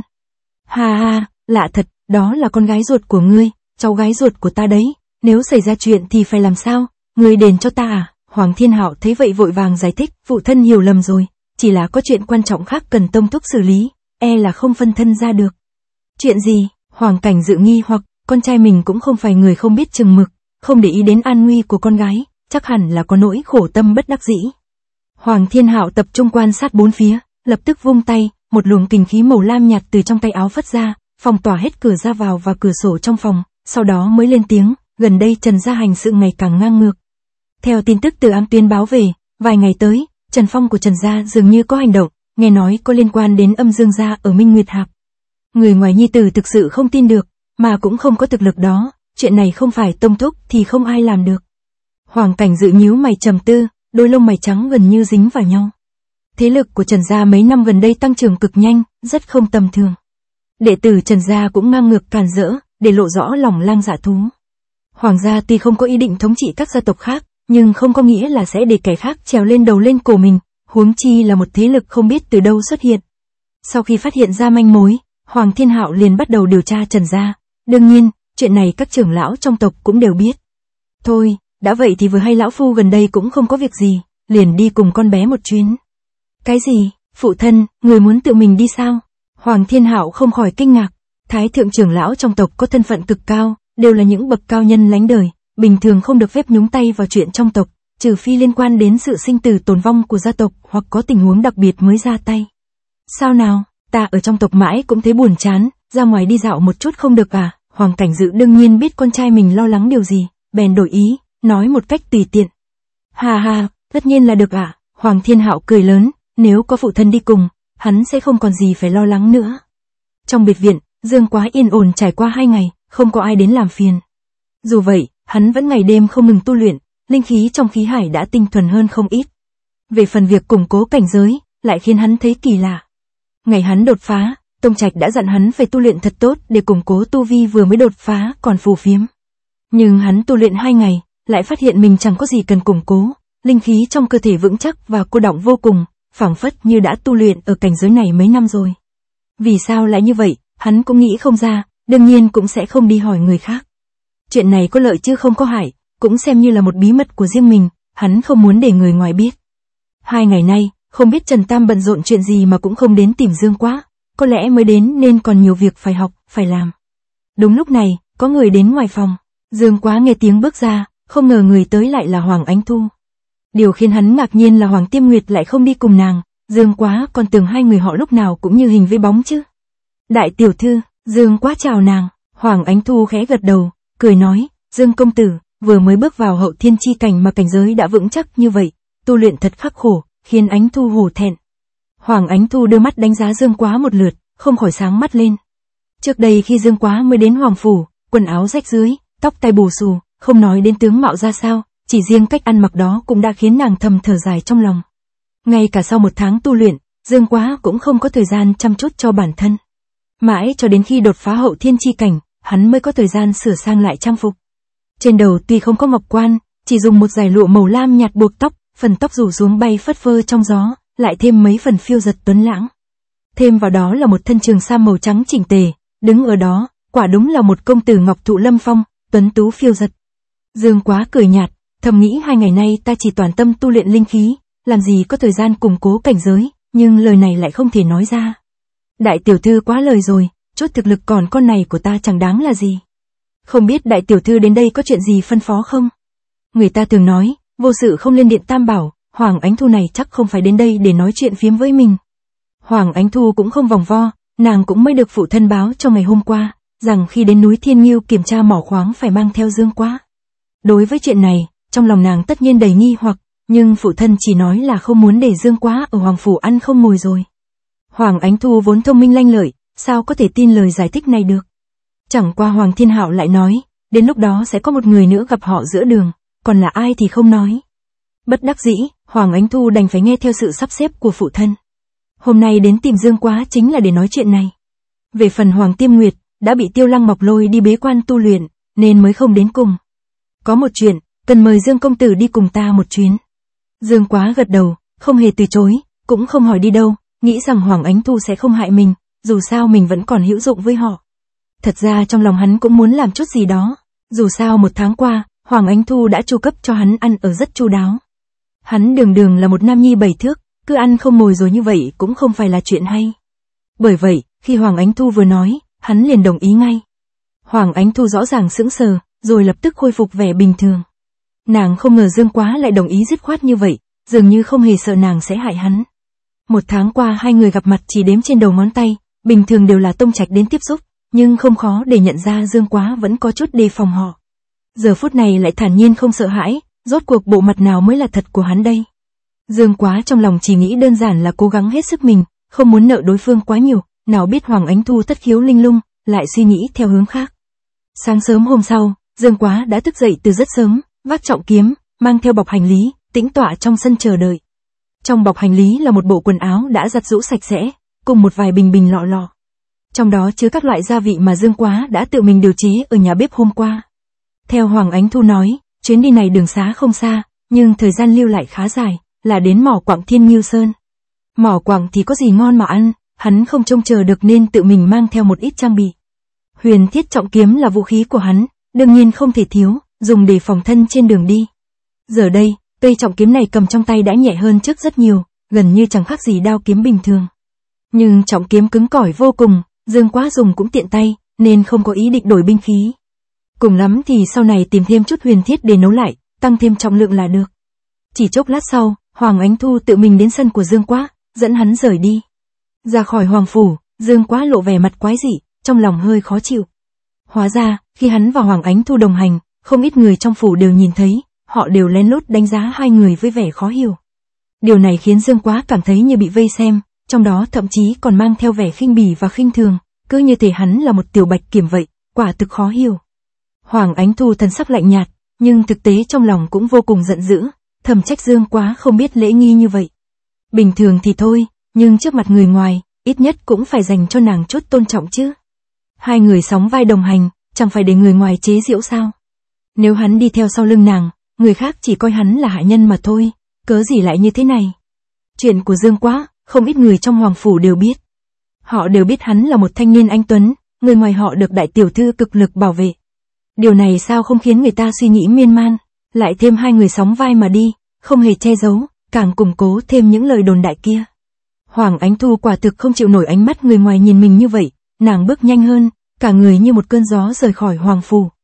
Ha ha, lạ thật, đó là con gái ruột của ngươi, cháu gái ruột của ta đấy, nếu xảy ra chuyện thì phải làm sao, ngươi đền cho ta à? Hoàng Thiên Hạo thấy vậy vội vàng giải thích, phụ thân hiểu lầm rồi, chỉ là có chuyện quan trọng khác cần Tông Thúc xử lý, e là không phân thân ra được. Chuyện gì? Hoàng Cảnh Dự nghi hoặc, con trai mình cũng không phải người không biết chừng mực, không để ý đến an nguy của con gái, chắc hẳn là có nỗi khổ tâm bất đắc dĩ. Hoàng Thiên Hạo tập trung quan sát bốn phía, lập tức vung tay, một luồng kình khí màu lam nhạt từ trong tay áo phất ra, phong tỏa hết cửa ra vào và cửa sổ trong phòng, sau đó mới lên tiếng, gần đây Trần gia hành sự ngày càng ngang ngược. Theo tin tức từ Am Tuyên báo về, vài ngày tới, Trần Phong của Trần gia dường như có hành động, nghe nói có liên quan đến Âm Dương gia ở Minh Nguyệt Hạp. Người ngoài nhi tử thực sự không tin được, mà cũng không có thực lực đó, chuyện này không phải Tông Thúc thì không ai làm được. Hoàng Cảnh Dự nhíu mày trầm tư, đôi lông mày trắng gần như dính vào nhau. Thế lực của Trần gia mấy năm gần đây tăng trưởng cực nhanh, rất không tầm thường. Đệ tử Trần gia cũng ngang ngược càn rỡ, để lộ rõ lòng lang dạ thú. Hoàng gia tuy không có ý định thống trị các gia tộc khác, nhưng không có nghĩa là sẽ để kẻ khác trèo lên đầu lên cổ mình, huống chi là một thế lực không biết từ đâu xuất hiện. Sau khi phát hiện ra manh mối, Hoàng Thiên Hạo liền bắt đầu điều tra Trần gia. Đương nhiên, chuyện này các trưởng lão trong tộc cũng đều biết. Thôi, đã vậy thì vừa hay lão phu gần đây cũng không có việc gì, liền đi cùng con bé một chuyến. Cái gì, phụ thân, người muốn tự mình đi sao? Hoàng Thiên Hạo không khỏi kinh ngạc. Thái thượng trưởng lão trong tộc có thân phận cực cao, đều là những bậc cao nhân lánh đời, bình thường không được phép nhúng tay vào chuyện trong tộc, trừ phi liên quan đến sự sinh tử tồn vong của gia tộc hoặc có tình huống đặc biệt mới ra tay. Sao nào, ta ở trong tộc mãi cũng thấy buồn chán, ra ngoài đi dạo một chút không được à? Hoàng Cảnh Dự đương nhiên biết con trai mình lo lắng điều gì, bèn đổi ý, nói một cách tùy tiện. Ha ha, tất nhiên là được ạ. Hoàng Thiên Hạo cười lớn, nếu có phụ thân đi cùng, hắn sẽ không còn gì phải lo lắng nữa. Trong biệt viện, Dương Quá yên ổn trải qua 2 ngày, không có ai đến làm phiền. Dù vậy, hắn vẫn ngày đêm không ngừng tu luyện, linh khí trong khí hải đã tinh thuần hơn không ít. Về phần việc củng cố cảnh giới, lại khiến hắn thấy kỳ lạ. Ngày hắn đột phá, Tông Trạch đã dặn hắn phải tu luyện thật tốt để củng cố tu vi vừa mới đột phá còn phù phiếm. Nhưng hắn tu luyện 2 ngày, lại phát hiện mình chẳng có gì cần củng cố, linh khí trong cơ thể vững chắc và cô đọng vô cùng, phảng phất như đã tu luyện ở cảnh giới này mấy năm rồi. Vì sao lại như vậy, hắn cũng nghĩ không ra, đương nhiên cũng sẽ không đi hỏi người khác. Chuyện này có lợi chứ không có hại, cũng xem như là một bí mật của riêng mình, hắn không muốn để người ngoài biết. 2 ngày nay, không biết Trần Tam bận rộn chuyện gì mà cũng không đến tìm Dương Quá, có lẽ mới đến nên còn nhiều việc phải học, phải làm. Đúng lúc này, có người đến ngoài phòng. Dương Quá nghe tiếng bước ra, không ngờ người tới lại là Hoàng Ánh Thu. Điều khiến hắn ngạc nhiên là Hoàng Tiêm Nguyệt lại không đi cùng nàng, Dương Quá còn tưởng hai người họ lúc nào cũng như hình với bóng chứ. Đại tiểu thư, Dương Quá chào nàng, Hoàng Ánh Thu khẽ gật đầu, cười nói, Dương công tử, vừa mới bước vào hậu thiên chi cảnh mà cảnh giới đã vững chắc như vậy, tu luyện thật khắc khổ, khiến Ánh Thu hổ thẹn. Hoàng Ánh Thu đưa mắt đánh giá Dương Quá một lượt, không khỏi sáng mắt lên. Trước đây khi Dương Quá mới đến Hoàng Phủ, quần áo rách rưới, tóc tai bù xù, không nói đến tướng mạo ra sao, chỉ riêng cách ăn mặc đó cũng đã khiến nàng thầm thở dài trong lòng. Ngay cả sau 1 tháng tu luyện, Dương Quá cũng không có thời gian chăm chút cho bản thân. Mãi cho đến khi đột phá hậu thiên chi cảnh, hắn mới có thời gian sửa sang lại trang phục. Trên đầu tuy không có ngọc quan, chỉ dùng một dải lụa màu lam nhạt buộc tóc, phần tóc rủ xuống bay phất phơ trong gió, lại thêm mấy phần phiêu giật tuấn lãng. Thêm vào đó là một thân trường sam màu trắng chỉnh tề, đứng ở đó, quả đúng là một công tử ngọc thụ lâm phong, tuấn tú phiêu giật. Dương Quá cười nhạt, thầm nghĩ 2 ngày nay ta chỉ toàn tâm tu luyện linh khí, làm gì có thời gian củng cố cảnh giới, nhưng lời này lại không thể nói ra. Đại tiểu thư quá lời rồi, chút thực lực còn con này của ta chẳng đáng là gì. Không biết đại tiểu thư đến đây có chuyện gì phân phó không? Người ta thường nói, vô sự không lên điện Tam Bảo, Hoàng Ánh Thu này chắc không phải đến đây để nói chuyện phiếm với mình. Hoàng Ánh Thu cũng không vòng vo, nàng cũng mới được phụ thân báo cho ngày hôm qua, rằng khi đến núi Thiên Nghiêu kiểm tra mỏ khoáng phải mang theo Dương Quá. Đối với chuyện này, trong lòng nàng tất nhiên đầy nghi hoặc, nhưng phụ thân chỉ nói là không muốn để Dương Quá ở Hoàng Phủ ăn không ngồi rồi. Hoàng Ánh Thu vốn thông minh lanh lợi, sao có thể tin lời giải thích này được. Chẳng qua Hoàng Thiên Hạo lại nói, đến lúc đó sẽ có một người nữa gặp họ giữa đường, còn là ai thì không nói. Bất đắc dĩ, Hoàng Ánh Thu đành phải nghe theo sự sắp xếp của phụ thân. Hôm nay đến tìm Dương Quá chính là để nói chuyện này. Về phần Hoàng Tiêm Nguyệt, đã bị Tiêu Lăng Mộc lôi đi bế quan tu luyện, nên mới không đến cùng. Có một chuyện, cần mời Dương công tử đi cùng ta một chuyến. Dương Quá gật đầu, không hề từ chối, cũng không hỏi đi đâu, nghĩ rằng Hoàng Ánh Thu sẽ không hại mình, dù sao mình vẫn còn hữu dụng với họ. Thật ra trong lòng hắn cũng muốn làm chút gì đó, dù sao 1 tháng qua, Hoàng Ánh Thu đã chu cấp cho hắn ăn ở rất chu đáo. Hắn đường là một nam nhi 7 thước, cứ ăn không ngồi rồi như vậy cũng không phải là chuyện hay. Bởi vậy, khi Hoàng Ánh Thu vừa nói, hắn liền đồng ý ngay. Hoàng Ánh Thu rõ ràng sững sờ, rồi lập tức khôi phục vẻ bình thường. Nàng không ngờ Dương Quá lại đồng ý dứt khoát như vậy, dường như không hề sợ nàng sẽ hại hắn. 1 tháng qua hai người gặp mặt chỉ đếm trên đầu ngón tay, bình thường đều là tông trạch đến tiếp xúc, nhưng không khó để nhận ra Dương Quá vẫn có chút đề phòng họ. Giờ phút này lại thản nhiên không sợ hãi, rốt cuộc bộ mặt nào mới là thật của hắn đây. Dương Quá trong lòng chỉ nghĩ đơn giản là cố gắng hết sức mình, không muốn nợ đối phương quá nhiều, nào biết Hoàng Ánh Thu thất khiếu linh lung, lại suy nghĩ theo hướng khác. Sáng sớm hôm sau, Dương Quá đã thức dậy từ rất sớm, vác trọng kiếm, mang theo bọc hành lý, tĩnh tọa trong sân chờ đợi. Trong bọc hành lý là một bộ quần áo đã giặt giũ sạch sẽ, cùng một vài bình lọ. Trong đó chứa các loại gia vị mà Dương Quá đã tự mình điều chế ở nhà bếp hôm qua. Theo Hoàng Ánh Thu nói, chuyến đi này đường xá không xa, nhưng thời gian lưu lại khá dài, là đến mỏ quặng Thiên Nghiêu Sơn. Mỏ quặng thì có gì ngon mà ăn, hắn không trông chờ được nên tự mình mang theo một ít trang bị. Huyền thiết trọng kiếm là vũ khí của hắn, đương nhiên không thể thiếu, dùng để phòng thân trên đường đi. Giờ đây, cây trọng kiếm này cầm trong tay đã nhẹ hơn trước rất nhiều, gần như chẳng khác gì đao kiếm bình thường. Nhưng trọng kiếm cứng cỏi vô cùng, Dương Quá dùng cũng tiện tay, nên không có ý định đổi binh khí. Cùng lắm thì sau này tìm thêm chút huyền thiết để nấu lại, tăng thêm trọng lượng là được. Chỉ chốc lát sau, Hoàng Ánh Thu tự mình đến sân của Dương Quá, dẫn hắn rời đi. Ra khỏi Hoàng Phủ, Dương Quá lộ vẻ mặt quái dị, trong lòng hơi khó chịu. Hóa ra, khi hắn và Hoàng Ánh Thu đồng hành, không ít người trong phủ đều nhìn thấy, họ đều lén lút đánh giá hai người với vẻ khó hiểu. Điều này khiến Dương Quá cảm thấy như bị vây xem, trong đó thậm chí còn mang theo vẻ khinh bỉ và khinh thường, cứ như thể hắn là một tiểu bạch kiểm vậy, quả thực khó hiểu. Hoàng Ánh Thu thần sắc lạnh nhạt, nhưng thực tế trong lòng cũng vô cùng giận dữ, thầm trách Dương Quá không biết lễ nghi như vậy. Bình thường thì thôi, nhưng trước mặt người ngoài, ít nhất cũng phải dành cho nàng chút tôn trọng chứ. Hai người sóng vai đồng hành, chẳng phải để người ngoài chế giễu sao? Nếu hắn đi theo sau lưng nàng, người khác chỉ coi hắn là hạ nhân mà thôi, cớ gì lại như thế này? Chuyện của Dương Quá, không ít người trong Hoàng Phủ đều biết. Họ đều biết hắn là một thanh niên anh tuấn, người ngoài họ được đại tiểu thư cực lực bảo vệ. Điều này sao không khiến người ta suy nghĩ miên man, lại thêm hai người sóng vai mà đi, không hề che giấu, càng củng cố thêm những lời đồn đại kia. Hoàng Ánh Thu quả thực không chịu nổi ánh mắt người ngoài nhìn mình như vậy, nàng bước nhanh hơn, cả người như một cơn gió rời khỏi Hoàng Phủ.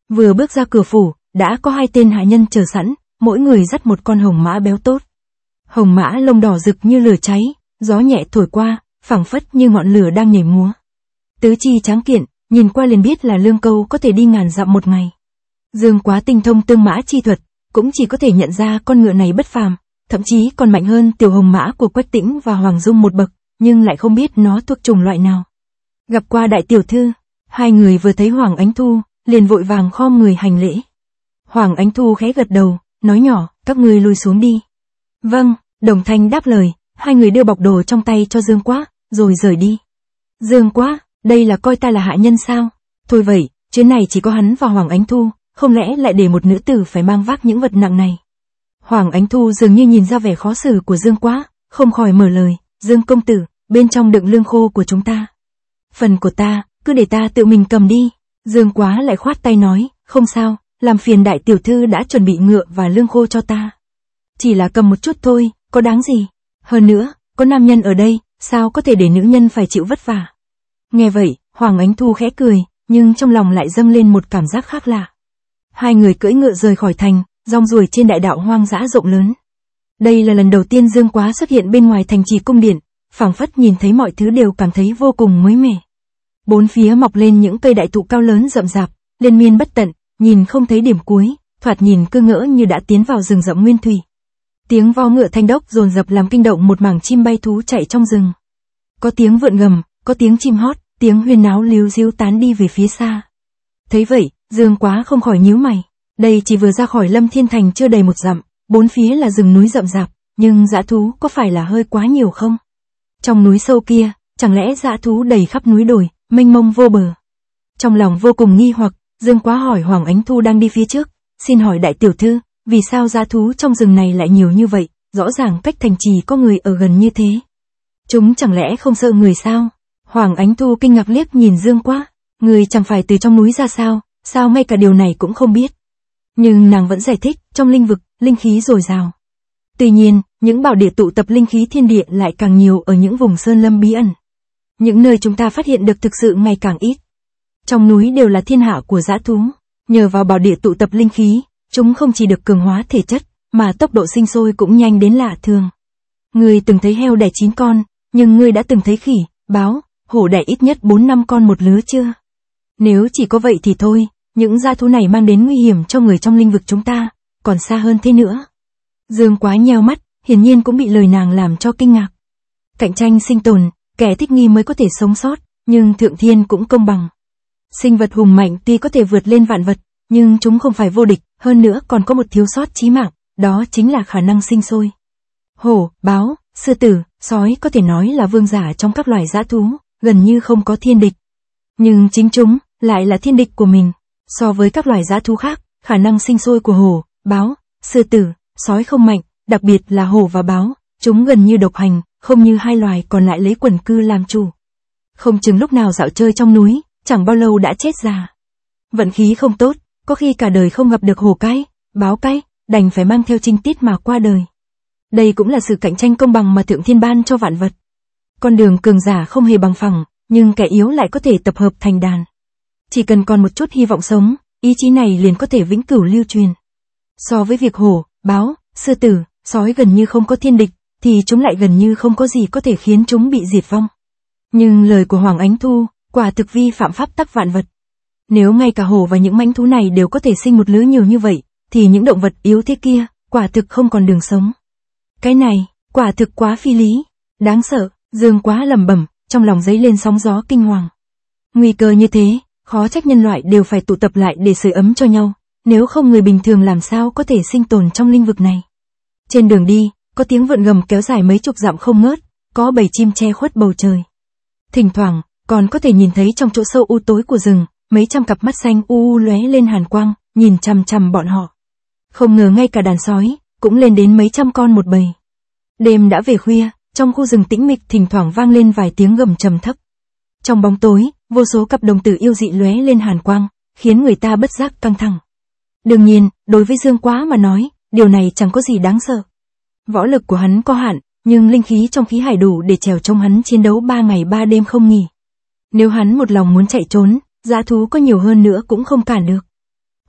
Vừa bước ra cửa phủ, đã có 2 tên hạ nhân chờ sẵn, mỗi người dắt một con hồng mã béo tốt. Hồng mã lông đỏ rực như lửa cháy, gió nhẹ thổi qua, phảng phất như ngọn lửa đang nhảy múa. Tứ chi tráng kiện, nhìn qua liền biết là Lương Câu có thể đi ngàn dặm một ngày. Dương Quá tinh thông tương mã chi thuật, cũng chỉ có thể nhận ra con ngựa này bất phàm, thậm chí còn mạnh hơn tiểu hồng mã của Quách Tĩnh và Hoàng Dung một bậc, nhưng lại không biết nó thuộc chủng loại nào. Gặp qua đại tiểu thư, 2 người vừa thấy Hoàng Ánh Thu, liền vội vàng khom người hành lễ. Hoàng Ánh Thu khẽ gật đầu, nói nhỏ, các ngươi lui xuống đi. Vâng, đồng thanh đáp lời, 2 người đưa bọc đồ trong tay cho Dương Quá, rồi rời đi. Dương Quá, đây là coi ta là hạ nhân sao? Thôi vậy, chuyến này chỉ có hắn và Hoàng Ánh Thu, không lẽ lại để một nữ tử phải mang vác những vật nặng này? Hoàng Ánh Thu dường như nhìn ra vẻ khó xử của Dương Quá, không khỏi mở lời, Dương công tử, bên trong đựng lương khô của chúng ta. Phần của ta, cứ để ta tự mình cầm đi. Dương Quá lại khoát tay nói, không sao, làm phiền đại tiểu thư đã chuẩn bị ngựa và lương khô cho ta. Chỉ là cầm một chút thôi, có đáng gì? Hơn nữa, có nam nhân ở đây, sao có thể để nữ nhân phải chịu vất vả? Nghe vậy, Hoàng Ánh Thu khẽ cười, nhưng trong lòng lại dâng lên một cảm giác khác lạ. 2 người cưỡi ngựa rời khỏi thành, rong ruổi trên đại đạo hoang dã rộng lớn. Đây là lần đầu tiên Dương Quá xuất hiện bên ngoài thành trì cung điện, phảng phất nhìn thấy mọi thứ đều cảm thấy vô cùng mới mẻ. Bốn phía mọc lên những cây đại thụ cao lớn rậm rạp, liên miên bất tận, nhìn không thấy điểm cuối, thoạt nhìn cơ ngỡ như đã tiến vào rừng rậm nguyên thủy. Tiếng vo ngựa thanh đốc dồn dập làm kinh động một mảng chim bay thú chạy trong rừng. Có tiếng vượn gầm, có tiếng chim hót, tiếng huyên náo líu ríu tán đi về phía xa. Thấy vậy, Dương Quá không khỏi nhíu mày. Đây chỉ vừa ra khỏi Lâm Thiên Thành chưa đầy 1 dặm, bốn phía là rừng núi rậm rạp, nhưng dã thú có phải là hơi quá nhiều không? Trong núi sâu kia, chẳng lẽ dã thú đầy khắp núi đồi, mênh mông vô bờ? Trong lòng vô cùng nghi hoặc, Dương Quá hỏi Hoàng Ánh Thu đang đi phía trước, xin hỏi đại tiểu thư, vì sao dã thú trong rừng này lại nhiều như vậy, rõ ràng cách thành trì có người ở gần như thế. Chúng chẳng lẽ không sợ người sao? Hoàng Ánh Thu kinh ngạc liếc nhìn Dương Quá, người chẳng phải từ trong núi ra sao ngay cả điều này cũng không biết. Nhưng nàng vẫn giải thích, trong linh vực, linh khí dồi dào. Tuy nhiên, những bảo địa tụ tập linh khí thiên địa lại càng nhiều ở những vùng sơn lâm bí ẩn. Những nơi chúng ta phát hiện được thực sự ngày càng ít. Trong núi đều là thiên hạ của dã thú, nhờ vào bảo địa tụ tập linh khí, chúng không chỉ được cường hóa thể chất, mà tốc độ sinh sôi cũng nhanh đến lạ thường. Ngươi từng thấy heo đẻ 9 con, nhưng ngươi đã từng thấy khỉ, báo, hổ đẻ ít nhất 4-5 con một lứa chưa? Nếu chỉ có vậy thì thôi, những dã thú này mang đến nguy hiểm cho người trong linh vực chúng ta, còn xa hơn thế nữa. Dương Quá nheo mắt, hiển nhiên cũng bị lời nàng làm cho kinh ngạc. Cạnh tranh sinh tồn, kẻ thích nghi mới có thể sống sót, nhưng thượng thiên cũng công bằng. Sinh vật hùng mạnh tuy có thể vượt lên vạn vật, nhưng chúng không phải vô địch, hơn nữa còn có một thiếu sót chí mạng, đó chính là khả năng sinh sôi. Hổ, báo, sư tử, sói có thể nói là vương giả trong các loài dã thú, gần như không có thiên địch. Nhưng chính chúng lại là thiên địch của mình. So với các loài dã thú khác, khả năng sinh sôi của hổ, báo, sư tử, sói không mạnh, đặc biệt là hổ và báo, chúng gần như độc hành, không như 2 loài còn lại lấy quần cư làm chủ. Không chừng lúc nào dạo chơi trong núi, chẳng bao lâu đã chết già. Vận khí không tốt, có khi cả đời không gặp được hổ cái, báo cái, đành phải mang theo trinh tiết mà qua đời. Đây cũng là sự cạnh tranh công bằng mà thượng thiên ban cho vạn vật. Con đường cường giả không hề bằng phẳng, nhưng kẻ yếu lại có thể tập hợp thành đàn. Chỉ cần còn một chút hy vọng sống, ý chí này liền có thể vĩnh cửu lưu truyền. So với việc hổ, báo, sư tử, sói gần như không có thiên địch, thì chúng lại gần như không có gì có thể khiến chúng bị diệt vong. Nhưng lời của Hoàng Ánh Thu, quả thực vi phạm pháp tắc vạn vật. Nếu ngay cả hổ và những mãnh thú này đều có thể sinh một lứa nhiều như vậy, thì những động vật yếu thế kia, quả thực không còn đường sống. Cái này, quả thực quá phi lý, đáng sợ. Dương Quá lẩm bẩm, trong lòng dấy lên sóng gió kinh hoàng. Nguy cơ như thế, khó trách nhân loại đều phải tụ tập lại để sưởi ấm cho nhau, nếu không người bình thường làm sao có thể sinh tồn trong linh vực này. Trên đường đi, có tiếng vượn gầm kéo dài mấy chục dặm không ngớt, có bầy chim che khuất bầu trời. Thỉnh thoảng, còn có thể nhìn thấy trong chỗ sâu u tối của rừng, mấy trăm cặp mắt xanh u lóe lên hàn quang, nhìn chằm chằm bọn họ. Không ngờ ngay cả đàn sói, cũng lên đến mấy trăm con một bầy. Đêm đã về khuya, trong khu rừng tĩnh mịch thỉnh thoảng vang lên vài tiếng gầm trầm thấp. Trong bóng tối, vô số cặp đồng tử yêu dị lóe lên hàn quang, khiến người ta bất giác căng thẳng. Đương nhiên, đối với Dương Quá mà nói, điều này chẳng có gì đáng sợ. Võ lực của hắn có hạn, nhưng linh khí trong khí hải đủ để chèo chống hắn chiến đấu 3 ngày 3 đêm không nghỉ. Nếu hắn một lòng muốn chạy trốn, dã thú có nhiều hơn nữa cũng không cản được.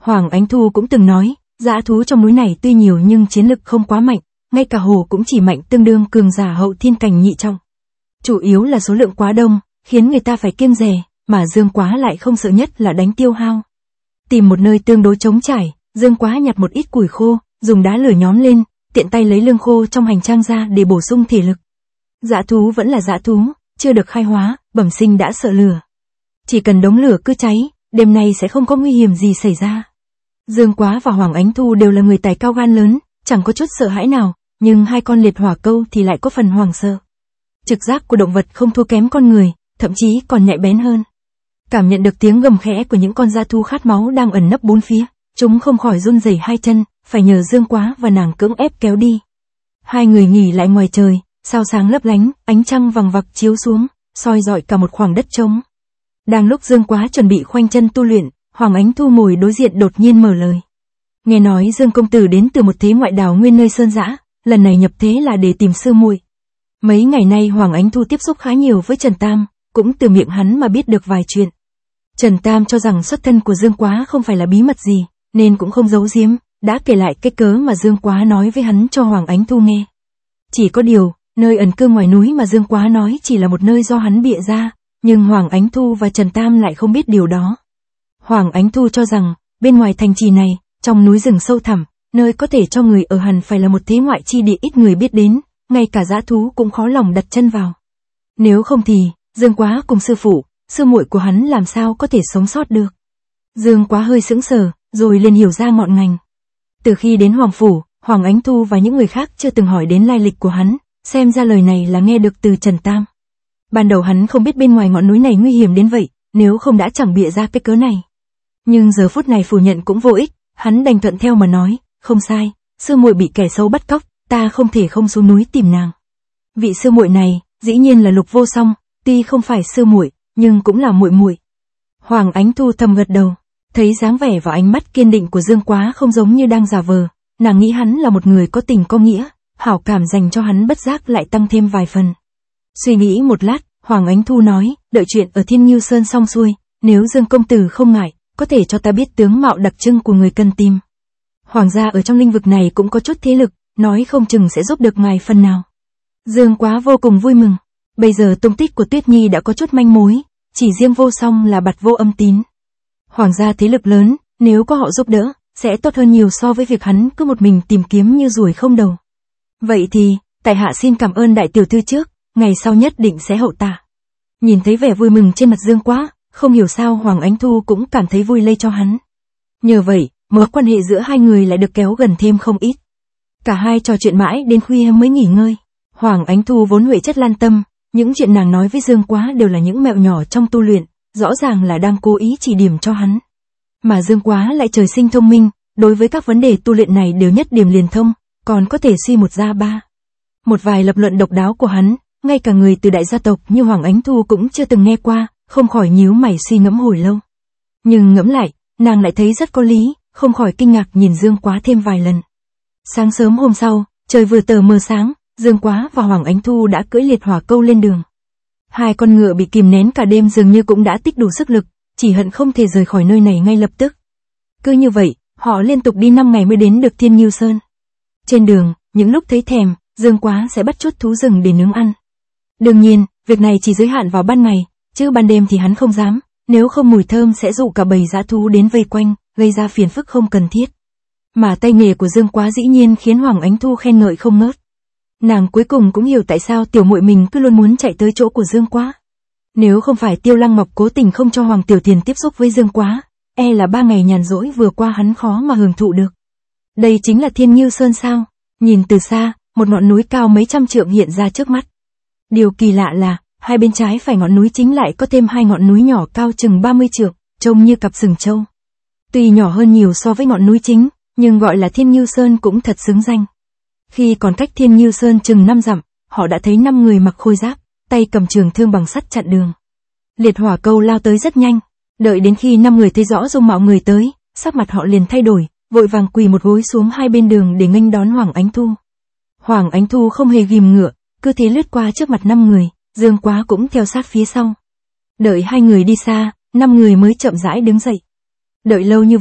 Hoàng Ánh Thu cũng từng nói, dã thú trong núi này tuy nhiều nhưng chiến lực không quá mạnh, ngay cả hổ cũng chỉ mạnh tương đương cường giả hậu thiên cảnh nhị trọng. Chủ yếu là số lượng quá đông, khiến người ta phải kiêng dè, mà Dương Quá lại không sợ nhất là đánh tiêu hao. Tìm một nơi tương đối trống trải, Dương Quá nhặt một ít củi khô, dùng đá lửa nhóm lên, tiện tay lấy lương khô trong hành trang ra để bổ sung thể lực. Dã thú vẫn là dã thú, chưa được khai hóa, bẩm sinh đã sợ lửa. Chỉ cần đống lửa cứ cháy, đêm nay sẽ không có nguy hiểm gì xảy ra. Dương Quá và Hoàng Ánh Thu đều là người tài cao gan lớn, chẳng có chút sợ hãi nào, nhưng hai con liệt hỏa câu thì lại có phần hoảng sợ. Trực giác của động vật không thua kém con người, thậm chí còn nhạy bén hơn. Cảm nhận được tiếng gầm khẽ của những con dã thú khát máu đang ẩn nấp bốn phía, chúng không khỏi run rẩy hai chân, phải nhờ Dương Quá và nàng cưỡng ép kéo đi. Hai người nghỉ lại ngoài trời, sao sáng lấp lánh, ánh trăng vằng vặc chiếu xuống, soi rọi cả một khoảng đất trống. Đang lúc Dương Quá chuẩn bị khoanh chân tu luyện, Hoàng Ánh Thu ngồi đối diện đột nhiên mở lời. Nghe nói Dương công tử đến từ một thế ngoại đảo nguyên nơi sơn dã, lần này nhập thế là để tìm sư muội. Mấy ngày nay Hoàng Ánh Thu tiếp xúc khá nhiều với Trần Tam, cũng từ miệng hắn mà biết được vài chuyện. Trần Tam cho rằng xuất thân của Dương Quá không phải là bí mật gì, nên cũng không giấu giếm, đã kể lại cái cớ mà Dương Quá nói với hắn cho Hoàng Ánh Thu nghe. Chỉ có điều, nơi ẩn cư ngoài núi mà Dương Quá nói chỉ là một nơi do hắn bịa ra, nhưng Hoàng Ánh Thu và Trần Tam lại không biết điều đó. Hoàng Ánh Thu cho rằng, bên ngoài thành trì này, trong núi rừng sâu thẳm, nơi có thể cho người ở hẳn phải là một thế ngoại chi địa ít người biết đến, ngay cả dã thú cũng khó lòng đặt chân vào. Nếu không thì, Dương Quá cùng sư phụ, sư muội của hắn làm sao có thể sống sót được. Dương Quá hơi sững sờ, rồi liền hiểu ra ngọn ngành. Từ khi đến Hoàng Phủ, Hoàng Ánh Thu và những người khác chưa từng hỏi đến lai lịch của hắn, xem ra lời này là nghe được từ Trần Tam. Ban đầu hắn không biết bên ngoài ngọn núi này nguy hiểm đến vậy, nếu không đã chẳng bịa ra cái cớ này. Nhưng giờ phút này phủ nhận cũng vô ích, hắn đành thuận theo mà nói, không sai, sư muội bị kẻ xấu bắt cóc, ta không thể không xuống núi tìm nàng. Vị sư muội này, dĩ nhiên là Lục Vô Song, tuy không phải sư muội, nhưng cũng là muội muội. Hoàng Ánh Thu thầm gật đầu, thấy dáng vẻ và ánh mắt kiên định của Dương Quá không giống như đang giả vờ, nàng nghĩ hắn là một người có tình có nghĩa, hảo cảm dành cho hắn bất giác lại tăng thêm vài phần. Suy nghĩ một lát, Hoàng Ánh Thu nói, đợi chuyện ở Thiên Ngưu Sơn xong xuôi, nếu Dương công tử không ngại, có thể cho ta biết tướng mạo đặc trưng của người cần tìm. Hoàng gia ở trong lĩnh vực này cũng có chút thế lực, nói không chừng sẽ giúp được ngài phần nào. Dương Quá vô cùng vui mừng. Bây giờ tung tích của Tuyết Nhi đã có chút manh mối, chỉ riêng Vô Song là Bạt Vô Âm Tín. Hoàng gia thế lực lớn, nếu có họ giúp đỡ, sẽ tốt hơn nhiều so với việc hắn cứ một mình tìm kiếm như ruồi không đầu. Vậy thì, tại hạ xin cảm ơn đại tiểu thư trước, ngày sau nhất định sẽ hậu tạ. Nhìn thấy vẻ vui mừng trên mặt Dương Quá, không hiểu sao Hoàng Ánh Thu cũng cảm thấy vui lây cho hắn. Nhờ vậy, mối quan hệ giữa hai người lại được kéo gần thêm không ít. Cả hai trò chuyện mãi đến khuya mới nghỉ ngơi. Hoàng Ánh Thu vốn huệ chất lan tâm, những chuyện nàng nói với Dương Quá đều là những mẹo nhỏ trong tu luyện, rõ ràng là đang cố ý chỉ điểm cho hắn. Mà Dương Quá lại trời sinh thông minh, đối với các vấn đề tu luyện này đều nhất điểm liền thông, còn có thể suy một ra ba. Một vài lập luận độc đáo của hắn, ngay cả người từ đại gia tộc như Hoàng Ánh Thu cũng chưa từng nghe qua, không khỏi nhíu mày suy ngẫm hồi lâu. Nhưng ngẫm lại, nàng lại thấy rất có lý, không khỏi kinh ngạc nhìn Dương Quá thêm vài lần. Sáng sớm hôm sau, trời vừa tờ mờ sáng, Dương Quá và Hoàng Ánh Thu đã cưỡi liệt hỏa câu lên đường. Hai con ngựa bị kìm nén cả đêm dường như cũng đã tích đủ sức lực, chỉ hận không thể rời khỏi nơi này ngay lập tức. Cứ như vậy, họ liên tục đi 5 ngày mới đến được Thiên Ngưu Sơn. Trên đường, những lúc thấy thèm, Dương Quá sẽ bắt chút thú rừng để nướng ăn. Đương nhiên, việc này chỉ giới hạn vào ban ngày, chứ ban đêm thì hắn không dám, nếu không mùi thơm sẽ dụ cả bầy dã thú đến vây quanh, gây ra phiền phức không cần thiết. Mà tay nghề của Dương Quá dĩ nhiên khiến Hoàng Ánh Thu khen ngợi không ngớt. Nàng cuối cùng cũng hiểu tại sao tiểu muội mình cứ luôn muốn chạy tới chỗ của Dương Quá. Nếu không phải Tiêu Lăng Ngọc cố tình không cho Hoàng Tiểu Thiền tiếp xúc với Dương Quá, e là 3 ngày nhàn rỗi vừa qua hắn khó mà hưởng thụ được. Đây chính là Thiên Ngưu Sơn sao? Nhìn từ xa, một ngọn núi cao mấy trăm trượng hiện ra trước mắt. Điều kỳ lạ là, hai bên trái phải ngọn núi chính lại có thêm 2 ngọn núi nhỏ cao chừng 30 trượng, trông như cặp sừng trâu. Tuy nhỏ hơn nhiều so với ngọn núi chính, nhưng gọi là Thiên Ngưu Sơn cũng thật xứng danh. Khi còn cách Thiên Ngưu Sơn chừng 5 dặm, họ đã thấy 5 người mặc khôi giáp, tay cầm trường thương bằng sắt chặn đường. Liệt hỏa câu lao tới rất nhanh, đợi đến khi 5 người thấy rõ dung mạo người tới, sắc mặt họ liền thay đổi, vội vàng quỳ một gối xuống hai bên đường để nghênh đón Hoàng Ánh Thu. Hoàng Ánh Thu không hề ghim ngựa, cứ thế lướt qua trước mặt 5 người, Dương Quá cũng theo sát phía sau. Đợi hai người đi xa, 5 người mới chậm rãi đứng dậy. Đợi lâu như vậy,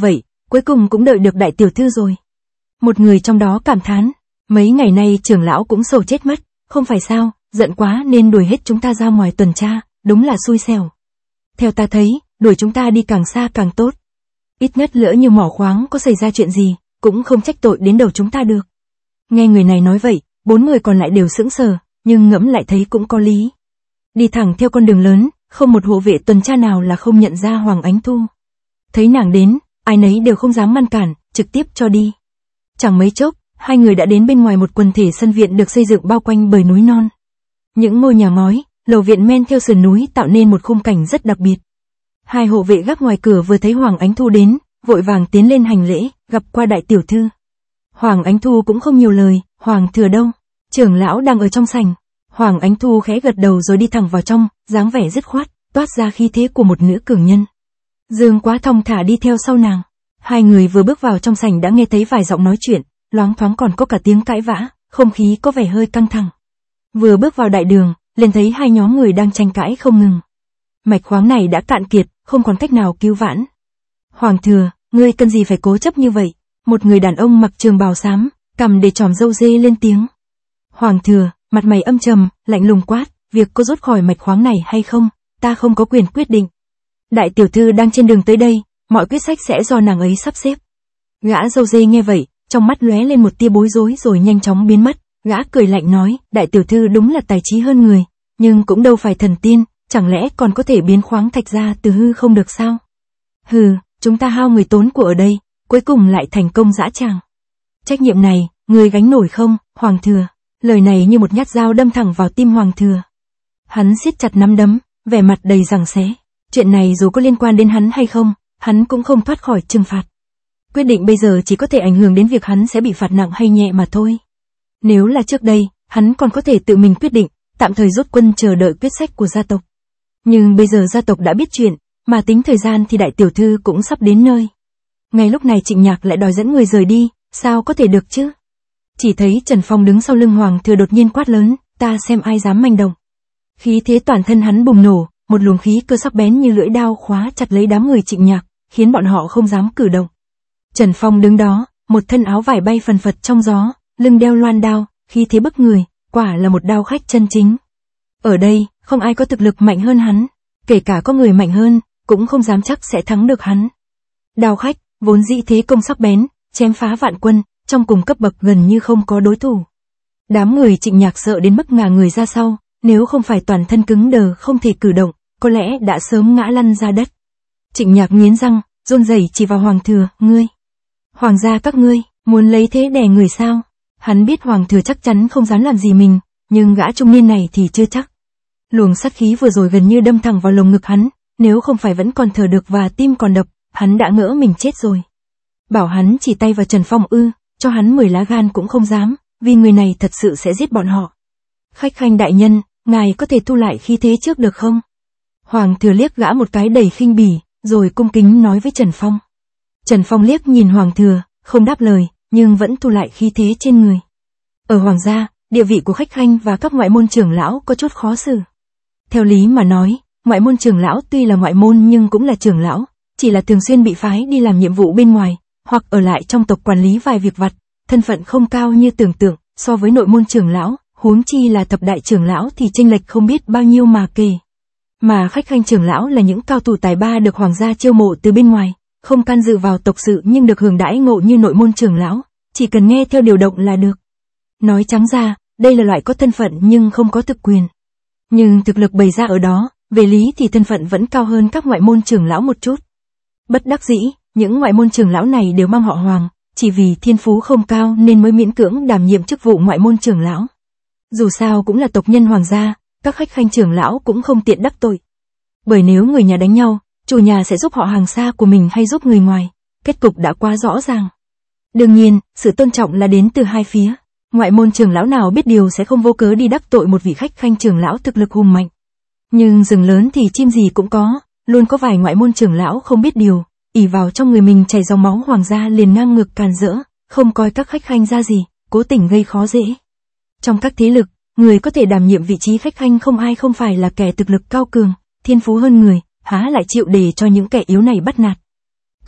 cuối cùng cũng đợi được đại tiểu thư rồi. Một người trong đó cảm thán, mấy ngày nay trưởng lão cũng sầu chết mất, không phải sao, giận quá nên đuổi hết chúng ta ra ngoài tuần tra, đúng là xui xẻo. Theo ta thấy, đuổi chúng ta đi càng xa càng tốt. Ít nhất lỡ như mỏ khoáng có xảy ra chuyện gì, cũng không trách tội đến đầu chúng ta được. Nghe người này nói vậy, 4 người còn lại đều sững sờ, nhưng ngẫm lại thấy cũng có lý. Đi thẳng theo con đường lớn, không một hộ vệ tuần tra nào là không nhận ra Hoàng Ánh Thu. Thấy nàng đến, ai nấy đều không dám ngăn cản, trực tiếp cho đi. Chẳng mấy chốc, hai người đã đến bên ngoài một quần thể sân viện được xây dựng bao quanh bởi núi non. Những ngôi nhà ngói, lầu viện men theo sườn núi tạo nên một khung cảnh rất đặc biệt. Hai hộ vệ gác ngoài cửa vừa thấy Hoàng Ánh Thu đến, vội vàng tiến lên hành lễ, gặp qua đại tiểu thư. Hoàng Ánh Thu cũng không nhiều lời, Hoàng thừa đâu? Trưởng lão đang ở trong sảnh. Hoàng Ánh Thu khẽ gật đầu rồi đi thẳng vào trong, dáng vẻ dứt khoát, toát ra khí thế của một nữ cường nhân. Dương Quá thong thả đi theo sau nàng. Hai người vừa bước vào trong sảnh đã nghe thấy vài giọng nói chuyện, loáng thoáng còn có cả tiếng cãi vã, không khí có vẻ hơi căng thẳng. Vừa bước vào đại đường, liền thấy hai nhóm người đang tranh cãi không ngừng. Mạch khoáng này đã cạn kiệt, không còn cách nào cứu vãn. Hoàng thừa, ngươi cần gì phải cố chấp như vậy? Một người đàn ông mặc trường bào xám, cằm để tròm râu dê lên tiếng. Hoàng thừa, mặt mày âm trầm, lạnh lùng quát, việc có rút khỏi mạch khoáng này hay không, ta không có quyền quyết định. Đại tiểu thư đang trên đường tới đây, mọi quyết sách sẽ do nàng ấy sắp xếp. Gã râu dê nghe vậy, trong mắt lóe lên một tia bối rối rồi nhanh chóng biến mất. Gã cười lạnh nói, đại tiểu thư đúng là tài trí hơn người, nhưng cũng đâu phải thần tiên, chẳng lẽ còn có thể biến khoáng thạch ra từ hư không được sao? Hừ, chúng ta hao người tốn của ở đây, cuối cùng lại thành công dã tràng. Trách nhiệm này, người gánh nổi không, Hoàng thừa? Lời này như một nhát dao đâm thẳng vào tim Hoàng thừa. Hắn siết chặt nắm đấm, vẻ mặt đầy giằng xé. Chuyện này dù có liên quan đến hắn hay không, hắn cũng không thoát khỏi trừng phạt. Quyết định bây giờ chỉ có thể ảnh hưởng đến việc hắn sẽ bị phạt nặng hay nhẹ mà thôi. Nếu là trước đây, hắn còn có thể tự mình quyết định, tạm thời rút quân chờ đợi quyết sách của gia tộc. Nhưng bây giờ gia tộc đã biết chuyện, mà tính thời gian thì đại tiểu thư cũng sắp đến nơi. Ngay lúc này Trịnh Nhạc lại đòi dẫn người rời đi, sao có thể được chứ? Chỉ thấy Trần Phong đứng sau lưng Hoàng thừa đột nhiên quát lớn, ta xem ai dám manh động. Khí thế toàn thân hắn bùng nổ, một luồng khí cơ sắc bén như lưỡi đao khóa chặt lấy đám người Trịnh Nhạc, khiến bọn họ không dám cử động. Trần Phong đứng đó, một thân áo vải bay phần phật trong gió, lưng đeo loan đao, khí thế bức người, quả là một đao khách chân chính. Ở đây, không ai có thực lực mạnh hơn hắn, kể cả có người mạnh hơn, cũng không dám chắc sẽ thắng được hắn. Đao khách, vốn dĩ thế công sắc bén, chém phá vạn quân, trong cùng cấp bậc gần như không có đối thủ. Đám người Trịnh Nhạc sợ đến mức ngả người ra sau, nếu không phải toàn thân cứng đờ không thể cử động, có lẽ đã sớm ngã lăn ra đất. Trịnh Nhạc nghiến răng, run rẩy chỉ vào Hoàng thừa, ngươi. Hoàng gia các ngươi, muốn lấy thế đè người sao? Hắn biết Hoàng thừa chắc chắn không dám làm gì mình, nhưng gã trung niên này thì chưa chắc. Luồng sát khí vừa rồi gần như đâm thẳng vào lồng ngực hắn, nếu không phải vẫn còn thở được và tim còn đập, hắn đã ngỡ mình chết rồi. Bảo hắn chỉ tay vào Trần Phong cho hắn 10 lá gan cũng không dám, vì người này thật sự sẽ giết bọn họ. Khách khanh đại nhân, ngài có thể thu lại khí thế trước được không? Hoàng thừa liếc gã một cái đầy khinh bỉ, rồi cung kính nói với Trần Phong. Trần Phong liếc nhìn Hoàng thừa, không đáp lời, nhưng vẫn thu lại khí thế trên người. Ở Hoàng gia, địa vị của khách khanh và các ngoại môn trưởng lão có chút khó xử. Theo lý mà nói, ngoại môn trưởng lão tuy là ngoại môn nhưng cũng là trưởng lão, chỉ là thường xuyên bị phái đi làm nhiệm vụ bên ngoài, hoặc ở lại trong tộc quản lý vài việc vặt, thân phận không cao như tưởng tượng, so với nội môn trưởng lão, huống chi là thập đại trưởng lão thì chênh lệch không biết bao nhiêu mà kể. Mà khách khanh trưởng lão là những cao thủ tài ba được Hoàng gia chiêu mộ từ bên ngoài, không can dự vào tộc sự nhưng được hưởng đãi ngộ như nội môn trưởng lão, chỉ cần nghe theo điều động là được. Nói trắng ra, đây là loại có thân phận nhưng không có thực quyền. Nhưng thực lực bày ra ở đó, về lý thì thân phận vẫn cao hơn các ngoại môn trưởng lão một chút. Bất đắc dĩ, những ngoại môn trưởng lão này đều mang họ Hoàng, chỉ vì thiên phú không cao nên mới miễn cưỡng đảm nhiệm chức vụ ngoại môn trưởng lão. Dù sao cũng là tộc nhân Hoàng gia, các khách khanh trưởng lão cũng không tiện đắc tội. Bởi nếu người nhà đánh nhau, chủ nhà sẽ giúp họ hàng xa của mình hay giúp người ngoài, kết cục đã quá rõ ràng. Đương nhiên, sự tôn trọng là đến từ hai phía. Ngoại môn trưởng lão nào biết điều sẽ không vô cớ đi đắc tội một vị khách khanh trưởng lão thực lực hùng mạnh. Nhưng rừng lớn thì chim gì cũng có, luôn có vài ngoại môn trưởng lão không biết điều, ỷ vào trong người mình chảy dòng máu Hoàng gia liền ngang ngược càn rỡ, không coi các khách khanh ra gì, cố tình gây khó dễ. Trong các thế lực, người có thể đảm nhiệm vị trí khách khanh không ai không phải là kẻ thực lực cao cường, thiên phú hơn người, há lại chịu để cho những kẻ yếu này bắt nạt.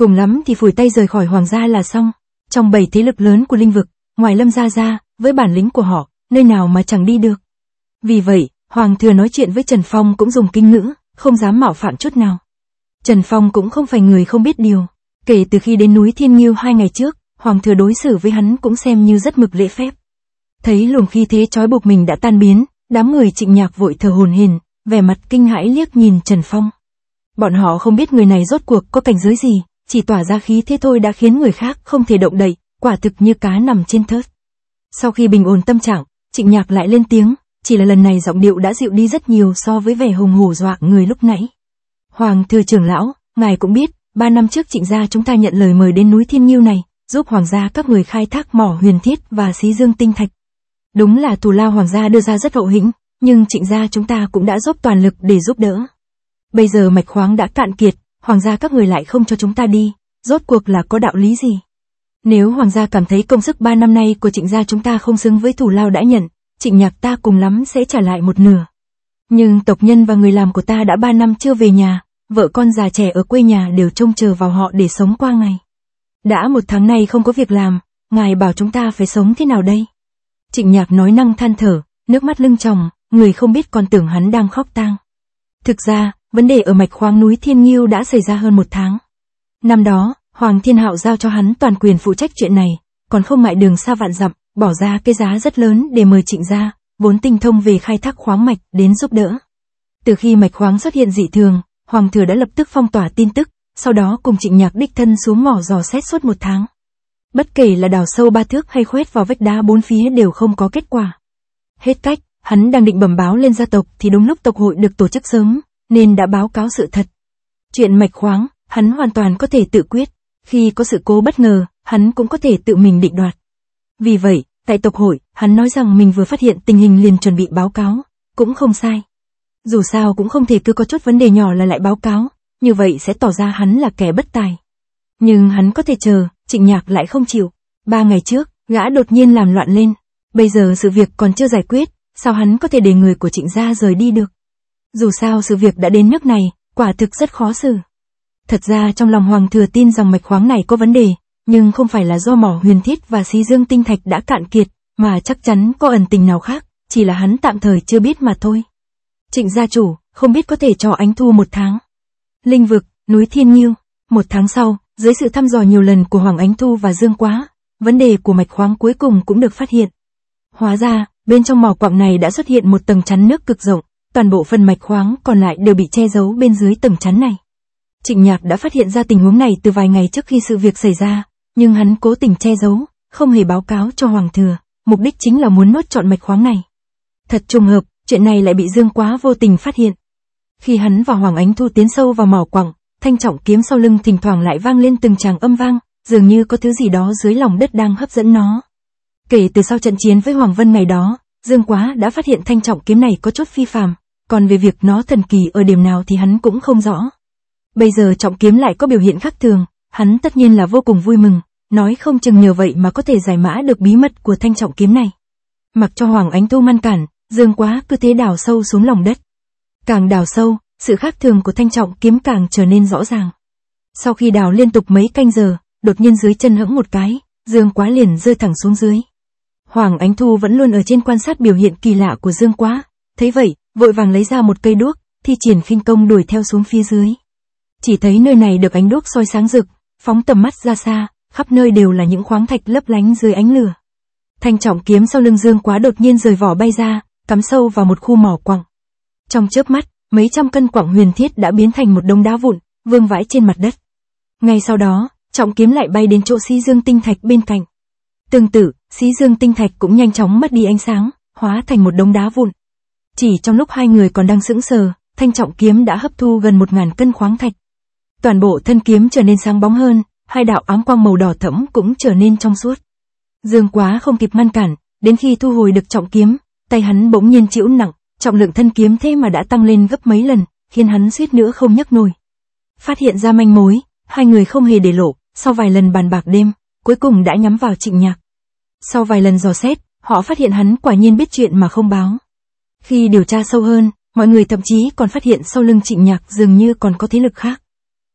Cùng lắm thì phủi tay rời khỏi hoàng gia là xong. Trong 7 thế lực lớn của linh vực, ngoài Lâm gia ra, với bản lĩnh của họ, nơi nào mà chẳng đi được. Vì vậy, Hoàng thừa nói chuyện với Trần Phong cũng dùng kinh ngữ, không dám mạo phạm chút nào. Trần Phong cũng không phải người không biết điều. Kể từ khi đến núi Thiên Nghiêu 2 ngày trước, Hoàng thừa đối xử với hắn cũng xem như rất mực lễ phép. Thấy luồng khí thế trói buộc mình đã tan biến, đám người Trịnh Nhạc vội thở hổn hển, vẻ mặt kinh hãi liếc nhìn Trần Phong. Bọn họ không biết người này rốt cuộc có cảnh giới gì, chỉ tỏa ra khí thế thôi đã khiến người khác không thể động đậy, quả thực như cá nằm trên thớt. Sau khi bình ổn tâm trạng, Trịnh Nhạc lại lên tiếng, chỉ là lần này giọng điệu đã dịu đi rất nhiều so với vẻ hùng hổ dọa người lúc nãy. Hoàng thừa trưởng lão, ngài cũng biết, 3 năm trước Trịnh gia chúng ta nhận lời mời đến núi Thiên Nghiêu này, giúp hoàng gia các người khai thác mỏ huyền thiết và xí dương tinh thạch. Đúng là thù lao hoàng gia đưa ra rất hậu hĩnh, nhưng Trịnh gia chúng ta cũng đã dốc toàn lực để giúp đỡ. Bây giờ mạch khoáng đã cạn kiệt, hoàng gia các người lại không cho chúng ta đi, rốt cuộc là có đạo lý gì? Nếu hoàng gia cảm thấy công sức 3 năm nay của Trịnh gia chúng ta không xứng với thù lao đã nhận, Trịnh Nhạc ta cùng lắm sẽ trả lại một nửa. Nhưng tộc nhân và người làm của ta đã 3 năm chưa về nhà, vợ con già trẻ ở quê nhà đều trông chờ vào họ để sống qua ngày. Đã 1 tháng nay không có việc làm, ngài bảo chúng ta phải sống thế nào đây? Trịnh Nhạc nói năng than thở, nước mắt lưng tròng, người không biết còn tưởng hắn đang khóc tang. Thực ra, vấn đề ở mạch khoáng núi Thiên Nghiêu đã xảy ra hơn 1 tháng. Năm đó, Hoàng Thiên Hạo giao cho hắn toàn quyền phụ trách chuyện này, còn không ngại đường xa vạn dặm, bỏ ra cái giá rất lớn để mời Trịnh gia, vốn tinh thông về khai thác khoáng mạch, đến giúp đỡ. Từ khi mạch khoáng xuất hiện dị thường, Hoàng thừa đã lập tức phong tỏa tin tức, sau đó cùng Trịnh Nhạc đích thân xuống mỏ dò xét suốt 1 tháng. Bất kể là đào sâu 3 thước hay khoét vào vách đá 4 phía đều không có kết quả. Hết cách, hắn đang định bẩm báo lên gia tộc thì đúng lúc tộc hội được tổ chức sớm, nên đã báo cáo sự thật. Chuyện mạch khoáng, hắn hoàn toàn có thể tự quyết, khi có sự cố bất ngờ, hắn cũng có thể tự mình định đoạt. Vì vậy, tại tộc hội, hắn nói rằng mình vừa phát hiện tình hình liền chuẩn bị báo cáo, cũng không sai. Dù sao cũng không thể cứ có chút vấn đề nhỏ là lại báo cáo, như vậy sẽ tỏ ra hắn là kẻ bất tài. Nhưng hắn có thể chờ, Trịnh Nhạc lại không chịu. 3 ngày trước, gã đột nhiên làm loạn lên. Bây giờ sự việc còn chưa giải quyết, sao hắn có thể để người của Trịnh gia rời đi được? Dù sao sự việc đã đến nước này, quả thực rất khó xử. Thật ra trong lòng Hoàng thừa tin rằng mạch khoáng này có vấn đề, nhưng không phải là do mỏ huyền thiết và xí dương tinh thạch đã cạn kiệt, mà chắc chắn có ẩn tình nào khác, chỉ là hắn tạm thời chưa biết mà thôi. Trịnh gia chủ, không biết có thể cho Ánh Thu 1 tháng. Linh vực, núi Thiên Nghiêu, 1 tháng sau, dưới sự thăm dò nhiều lần của Hoàng Ánh Thu và Dương Quá, vấn đề của mạch khoáng cuối cùng cũng được phát hiện. Hóa ra, bên trong mỏ quặng này đã xuất hiện một tầng chắn nước cực rộng, toàn bộ phần mạch khoáng còn lại đều bị che giấu bên dưới tầng chắn này. Trịnh Nhạc đã phát hiện ra tình huống này từ vài ngày trước khi sự việc xảy ra, nhưng hắn cố tình che giấu, không hề báo cáo cho Hoàng thừa, mục đích chính là muốn nuốt trọn mạch khoáng này. Thật trùng hợp, chuyện này lại bị Dương Quá vô tình phát hiện. Khi hắn và Hoàng Ánh Thu tiến sâu vào mỏ quặng, thanh trọng kiếm sau lưng thỉnh thoảng lại vang lên từng tràng âm vang, dường như có thứ gì đó dưới lòng đất đang hấp dẫn nó. Kể từ sau trận chiến với Hoàng Vân ngày đó, Dương Quá đã phát hiện thanh trọng kiếm này có chút phi phàm, còn về việc nó thần kỳ ở điểm nào thì hắn cũng không rõ. Bây giờ trọng kiếm lại có biểu hiện khác thường, hắn tất nhiên là vô cùng vui mừng, nói không chừng nhờ vậy mà có thể giải mã được bí mật của thanh trọng kiếm này. Mặc cho Hoàng Ánh Thu ngăn cản, Dương Quá cứ thế đào sâu xuống lòng đất. Càng đào sâu, sự khác thường của thanh trọng kiếm càng trở nên rõ ràng. Sau khi đào liên tục mấy canh giờ, đột nhiên dưới chân hững một cái, Dương Quá liền rơi thẳng xuống dưới. Hoàng Ánh Thu vẫn luôn ở trên quan sát biểu hiện kỳ lạ của Dương Quá, thấy vậy, vội vàng lấy ra một cây đuốc, thi triển khinh công đuổi theo xuống phía dưới. Chỉ thấy nơi này được ánh đuốc soi sáng rực, phóng tầm mắt ra xa, khắp nơi đều là những khoáng thạch lấp lánh dưới ánh lửa. Thanh trọng kiếm sau lưng Dương Quá đột nhiên rời vỏ bay ra, cắm sâu vào một khu mỏ quặng. Trong chớp mắt, mấy trăm cân quặng huyền thiết đã biến thành một đống đá vụn, vương vãi trên mặt đất. Ngay sau đó, trọng kiếm lại bay đến chỗ xí dương tinh thạch bên cạnh. Tương tự, xí dương tinh thạch cũng nhanh chóng mất đi ánh sáng, hóa thành một đống đá vụn. Chỉ trong lúc hai người còn đang sững sờ, thanh trọng kiếm đã hấp thu gần 1000 cân khoáng thạch. Toàn bộ thân kiếm trở nên sáng bóng hơn, hai đạo ám quang màu đỏ thẫm cũng trở nên trong suốt. Dương Quá không kịp ngăn cản, đến khi thu hồi được trọng kiếm, tay hắn bỗng nhiên chịu nặng, trọng lượng thân kiếm thế mà đã tăng lên gấp mấy lần, khiến hắn suýt nữa không nhấc nổi. Phát hiện ra manh mối, hai người không hề để lộ, sau vài lần bàn bạc đêm, cuối cùng đã nhắm vào Trịnh Nhạc. Sau vài lần dò xét, họ phát hiện hắn quả nhiên biết chuyện mà không báo. Khi điều tra sâu hơn, mọi người thậm chí còn phát hiện sau lưng Trịnh Nhạc dường như còn có thế lực khác.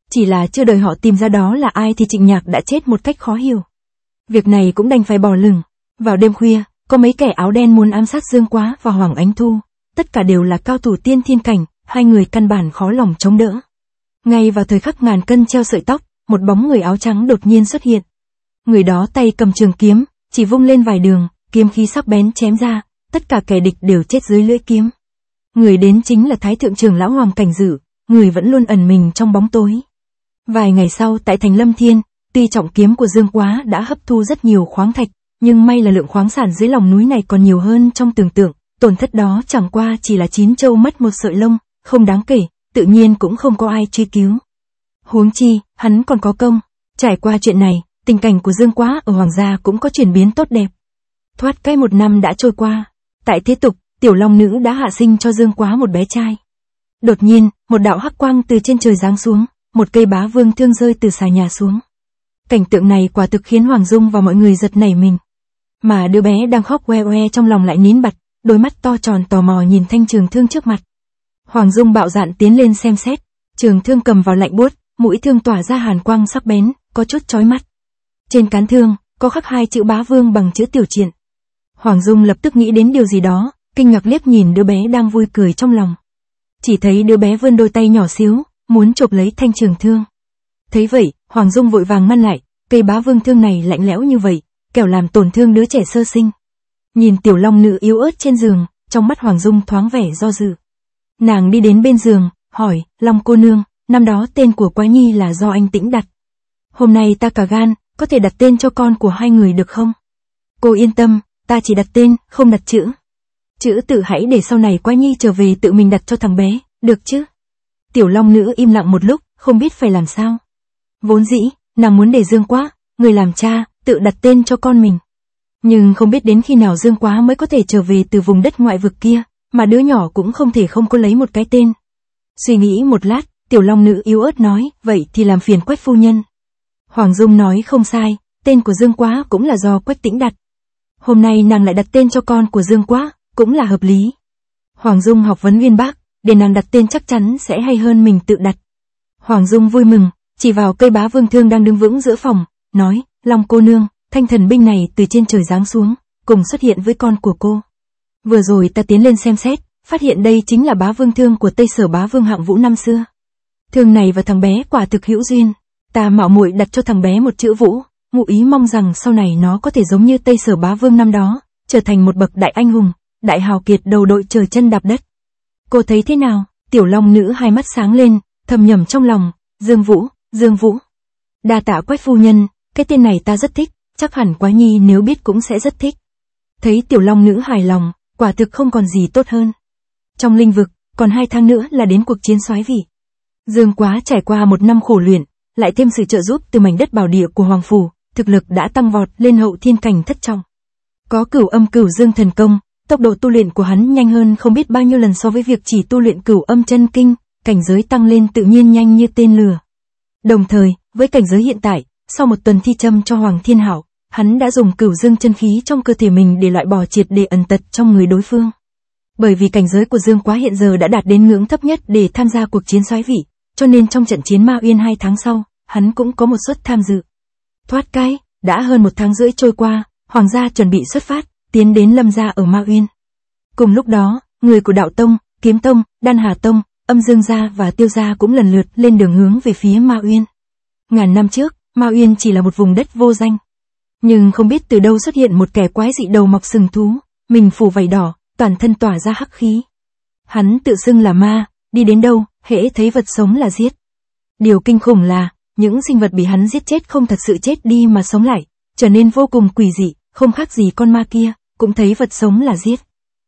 Chỉ là chưa đợi họ tìm ra đó là ai thì Trịnh Nhạc đã chết một cách khó hiểu. Việc này cũng đành phải bỏ lửng. Vào đêm khuya, có mấy kẻ áo đen muốn ám sát Dương Quá và Hoàng Ánh Thu. Tất cả đều là cao thủ tiên thiên cảnh, hai người căn bản khó lòng chống đỡ. Ngay vào thời khắc ngàn cân treo sợi tóc, một bóng người áo trắng đột nhiên xuất hiện. Người đó tay cầm trường kiếm, chỉ vung lên vài đường, kiếm khí sắc bén chém ra, tất cả kẻ địch đều chết dưới lưỡi kiếm. Người đến chính là Thái Thượng trưởng lão Hoàng Cảnh Dự, người vẫn luôn ẩn mình trong bóng tối. Vài ngày sau tại thành Lâm Thiên, tuy trọng kiếm của Dương Quá đã hấp thu rất nhiều khoáng thạch, nhưng may là lượng khoáng sản dưới lòng núi này còn nhiều hơn trong tưởng tượng, tổn thất đó chẳng qua chỉ là 9 trâu mất một sợi lông, không đáng kể, tự nhiên cũng không có ai truy cứu. Huống chi, hắn còn có công. Trải qua chuyện này, tình cảnh của Dương Quá ở Hoàng gia cũng có chuyển biến tốt đẹp. Thoát cái 1 năm đã trôi qua, tại thế tục, Tiểu Long Nữ đã hạ sinh cho Dương Quá một bé trai. Đột nhiên, một đạo hắc quang từ trên trời giáng xuống, một cây bá vương thương rơi từ xà nhà xuống. Cảnh tượng này quả thực khiến Hoàng Dung và mọi người giật nảy mình. Mà đứa bé đang khóc oe oe trong lòng lại nín bặt, đôi mắt to tròn tò mò nhìn thanh trường thương trước mặt. Hoàng Dung bạo dạn tiến lên xem xét, trường thương cầm vào lạnh buốt, mũi thương tỏa ra hàn quang sắc bén, có chút chói mắt. Trên cán thương, có khắc 2 chữ bá vương bằng chữ tiểu triện. Hoàng Dung lập tức nghĩ đến điều gì đó, kinh ngạc liếc nhìn đứa bé đang vui cười trong lòng. Chỉ thấy đứa bé vươn đôi tay nhỏ xíu, muốn chộp lấy thanh trường thương. Thấy vậy, Hoàng Dung vội vàng ngăn lại, cây bá vương thương này lạnh lẽo như vậy, kẻo làm tổn thương đứa trẻ sơ sinh. Nhìn Tiểu Long Nữ yếu ớt trên giường, trong mắt Hoàng Dung thoáng vẻ do dự. Nàng đi đến bên giường, hỏi, Long cô nương, năm đó tên của Quái Nhi là do anh Tĩnh đặt. Hôm nay ta cả gan, có thể đặt tên cho con của hai người được không? Cô yên tâm, ta chỉ đặt tên, không đặt chữ. Chữ tự hãy để sau này Quái Nhi trở về tự mình đặt cho thằng bé, được chứ? Tiểu Long Nữ im lặng một lúc, không biết phải làm sao. Vốn dĩ, nàng muốn để Dương Quá, người làm cha, tự đặt tên cho con mình. Nhưng không biết đến khi nào Dương Quá mới có thể trở về từ vùng đất ngoại vực kia, mà đứa nhỏ cũng không thể không có lấy một cái tên. Suy nghĩ một lát, Tiểu Long Nữ yếu ớt nói, vậy thì làm phiền Quách phu nhân. Hoàng Dung nói không sai, tên của Dương Quá cũng là do Quách Tĩnh đặt. Hôm nay nàng lại đặt tên cho con của Dương Quá, cũng là hợp lý. Hoàng Dung học vấn uyên bác, để nàng đặt tên chắc chắn sẽ hay hơn mình tự đặt. Hoàng Dung vui mừng, chỉ vào cây bá vương thương đang đứng vững giữa phòng, nói, Long cô nương, thanh thần binh này từ trên trời giáng xuống, cùng xuất hiện với con của cô. Vừa rồi ta tiến lên xem xét, phát hiện đây chính là bá vương thương của Tây Sở bá vương Hạng Vũ năm xưa. Thương này và thằng bé quả thực hữu duyên, ta mạo muội đặt cho thằng bé một chữ Vũ, ngụ ý mong rằng sau này nó có thể giống như Tây Sở bá vương năm đó, trở thành một bậc đại anh hùng, đại hào kiệt đầu đội trời chân đạp đất. Cô thấy thế nào? Tiểu Long Nữ hai mắt sáng lên, thầm nhẩm trong lòng, Dương Vũ, Dương Vũ. Đa tạ Quách phu nhân, cái tên này ta rất thích, chắc hẳn Quái Nhi nếu biết cũng sẽ rất thích. Thấy Tiểu Long Nữ hài lòng, quả thực không còn gì tốt hơn. Trong linh vực, còn 2 tháng nữa là đến cuộc chiến soái vị. Dương Quá trải qua 1 năm khổ luyện, lại thêm sự trợ giúp từ mảnh đất bảo địa của Hoàng Phủ, thực lực đã tăng vọt lên hậu thiên cảnh thất trọng. Có Cửu Âm Cửu Dương thần công, tốc độ tu luyện của hắn nhanh hơn không biết bao nhiêu lần so với việc chỉ tu luyện Cửu Âm chân kinh, cảnh giới tăng lên tự nhiên nhanh như tên lửa. Đồng thời, với cảnh giới hiện tại, sau 1 tuần thi châm cho Hoàng Thiên Hạo, hắn đã dùng Cửu Dương chân khí trong cơ thể mình để loại bỏ triệt để ẩn tật trong người đối phương. Bởi vì cảnh giới của Dương Quá hiện giờ đã đạt đến ngưỡng thấp nhất để tham gia cuộc chiến soái vị, cho nên trong trận chiến Ma Uyên 2 tháng sau, hắn cũng có một suất tham dự. Thoát cái, đã hơn 1 tháng rưỡi trôi qua, Hoàng gia chuẩn bị xuất phát, tiến đến Lâm gia ở Ma Uyên. Cùng lúc đó, người của Đạo Tông, Kiếm Tông, Đan Hà Tông, Âm Dương gia và Tiêu gia cũng lần lượt lên đường hướng về phía Ma Uyên. Ngàn năm trước, Ma Uyên chỉ là một vùng đất vô danh. Nhưng không biết từ đâu xuất hiện một kẻ quái dị đầu mọc sừng thú, mình phủ vảy đỏ, toàn thân tỏa ra hắc khí. Hắn tự xưng là ma, đi đến đâu, hễ thấy vật sống là giết. Điều kinh khủng là, những sinh vật bị hắn giết chết không thật sự chết đi mà sống lại, trở nên vô cùng quỷ dị, không khác gì con ma kia, cũng thấy vật sống là giết.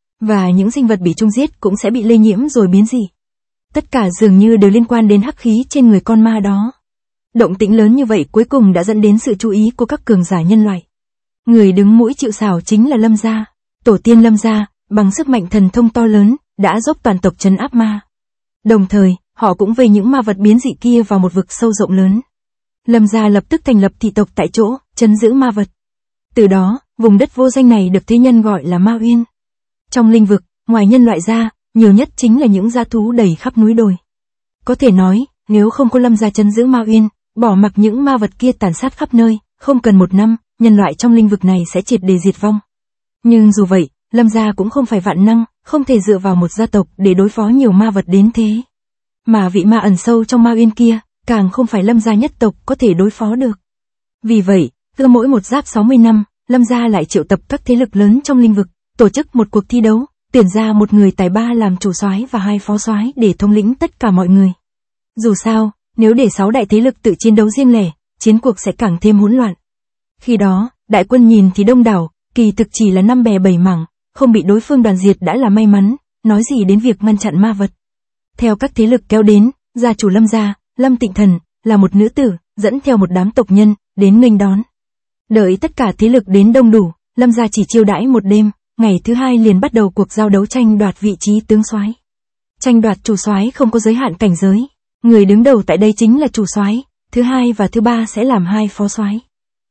Và những sinh vật bị chung giết cũng sẽ bị lây nhiễm rồi biến dị. Tất cả dường như đều liên quan đến hắc khí trên người con ma đó. Động tĩnh lớn như vậy cuối cùng đã dẫn đến sự chú ý của các cường giả nhân loại. Người đứng mũi chịu sào chính là Lâm gia. Tổ tiên Lâm gia, bằng sức mạnh thần thông to lớn, đã dốc toàn tộc trấn áp ma. Đồng thời, họ cũng vây những ma vật biến dị kia vào một vực sâu rộng lớn. Lâm gia lập tức thành lập thị tộc tại chỗ, trấn giữ ma vật. Từ đó, vùng đất vô danh này được thế nhân gọi là Ma Uyên. Trong linh vực, ngoài nhân loại ra, nhiều nhất chính là những dã thú đầy khắp núi đồi. Có thể nói, nếu không có Lâm gia trấn giữ Ma Uyên, bỏ mặc những ma vật kia tàn sát khắp nơi, không cần 1 năm, nhân loại trong linh vực này sẽ triệt để diệt vong. Nhưng dù vậy, Lâm gia cũng không phải vạn năng, không thể dựa vào một gia tộc để đối phó nhiều ma vật đến thế. Mà vị ma ẩn sâu trong Ma Uyên kia, càng không phải Lâm gia nhất tộc có thể đối phó được. Vì vậy, cứ mỗi một giáp 60 năm, Lâm gia lại triệu tập các thế lực lớn trong linh vực, tổ chức một cuộc thi đấu, tuyển ra một người tài ba làm chủ soái và 2 phó soái để thống lĩnh tất cả mọi người. Dù sao, nếu để 6 đại thế lực tự chiến đấu riêng lẻ, chiến cuộc sẽ càng thêm hỗn loạn. Khi đó, đại quân nhìn thì đông đảo, kỳ thực chỉ là 5 bè 7 mảng, không bị đối phương đoàn diệt đã là may mắn, nói gì đến việc ngăn chặn ma vật. Theo các thế lực kéo đến, gia chủ Lâm gia, Lâm Tịnh Thần, là một nữ tử, dẫn theo một đám tộc nhân, đến nghênh đón. Đợi tất cả thế lực đến đông đủ, Lâm gia chỉ chiêu đãi một đêm, ngày thứ 2 liền bắt đầu cuộc giao đấu tranh đoạt vị trí tướng soái. Tranh đoạt chủ soái không có giới hạn cảnh giới, người đứng đầu tại đây chính là chủ soái, thứ 2 và thứ 3 sẽ làm 2 phó soái.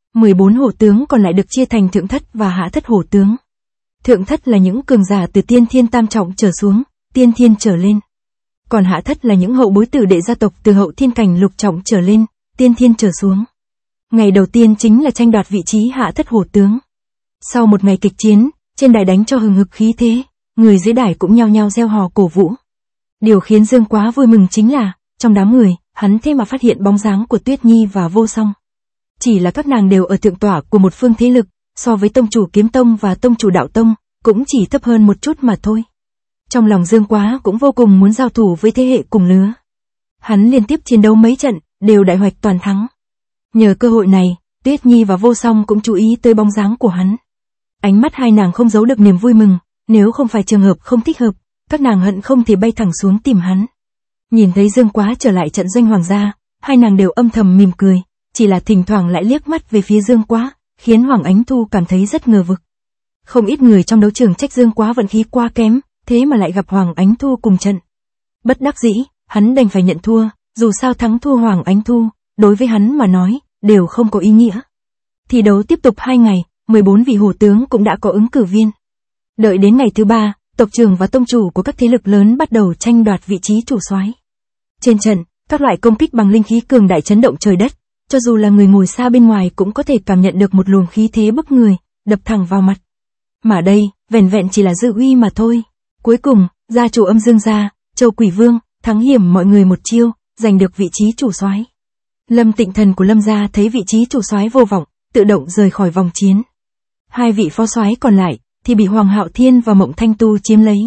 14 hổ tướng còn lại được chia thành thượng thất và hạ thất hổ tướng. Thượng thất là những cường giả từ tiên thiên tam trọng trở xuống, tiên thiên trở lên. Còn hạ thất là những hậu bối tử đệ gia tộc từ hậu thiên cảnh lục trọng trở lên, tiên thiên trở xuống. Ngày đầu tiên chính là tranh đoạt vị trí hạ thất hổ tướng. Sau một ngày kịch chiến, trên đài đánh cho hừng hực khí thế, người dưới đài cũng nhao nhao reo hò cổ vũ. Điều khiến Dương Quá vui mừng chính là, trong đám người, hắn thế mà phát hiện bóng dáng của Tuyết Nhi và Vô Song. Chỉ là các nàng đều ở thượng tọa của một phương thế lực, so với tông chủ Kiếm Tông và tông chủ Đạo Tông, cũng chỉ thấp hơn một chút mà thôi. Trong lòng Dương Quá cũng vô cùng muốn giao thủ với thế hệ cùng lứa. Hắn liên tiếp chiến đấu mấy trận, đều đại hoạch toàn thắng. Nhờ cơ hội này, Tuyết Nhi và Vô Song cũng chú ý tới bóng dáng của hắn. Ánh mắt hai nàng không giấu được niềm vui mừng, nếu không phải trường hợp không thích hợp, các nàng hận không thể bay thẳng xuống tìm hắn. Nhìn thấy Dương Quá trở lại trận doanh hoàng gia, hai nàng đều âm thầm mỉm cười, chỉ là thỉnh thoảng lại liếc mắt về phía Dương Quá, khiến Hoàng Ánh Thu cảm thấy rất ngờ vực. Không ít người trong đấu trường trách Dương Quá vận khí quá kém, thế mà lại gặp Hoàng Ánh Thu cùng trận. Bất đắc dĩ, hắn đành phải nhận thua, dù sao thắng thua Hoàng Ánh Thu, đối với hắn mà nói, đều không có ý nghĩa. Thi đấu tiếp tục 2 ngày, 14 vị hổ tướng cũng đã có ứng cử viên. Đợi đến ngày thứ 3, tộc trưởng và tông chủ của các thế lực lớn bắt đầu tranh đoạt vị trí chủ soái. Trên trận, các loại công kích bằng linh khí cường đại chấn động trời đất, cho dù là người ngồi xa bên ngoài cũng có thể cảm nhận được một luồng khí thế bức người, đập thẳng vào mặt. Mà đây, vẻn vẹn chỉ là dư uy mà thôi. Cuối cùng, gia chủ Âm Dương gia, Châu Quỷ Vương, thắng hiểm mọi người một chiêu, giành được vị trí chủ soái. Lâm Tịnh Thần của Lâm gia thấy vị trí chủ soái vô vọng, tự động rời khỏi vòng chiến. 2 vị phó soái còn lại thì bị Hoàng Hạo Thiên và Mộng Thanh Tu chiếm lấy.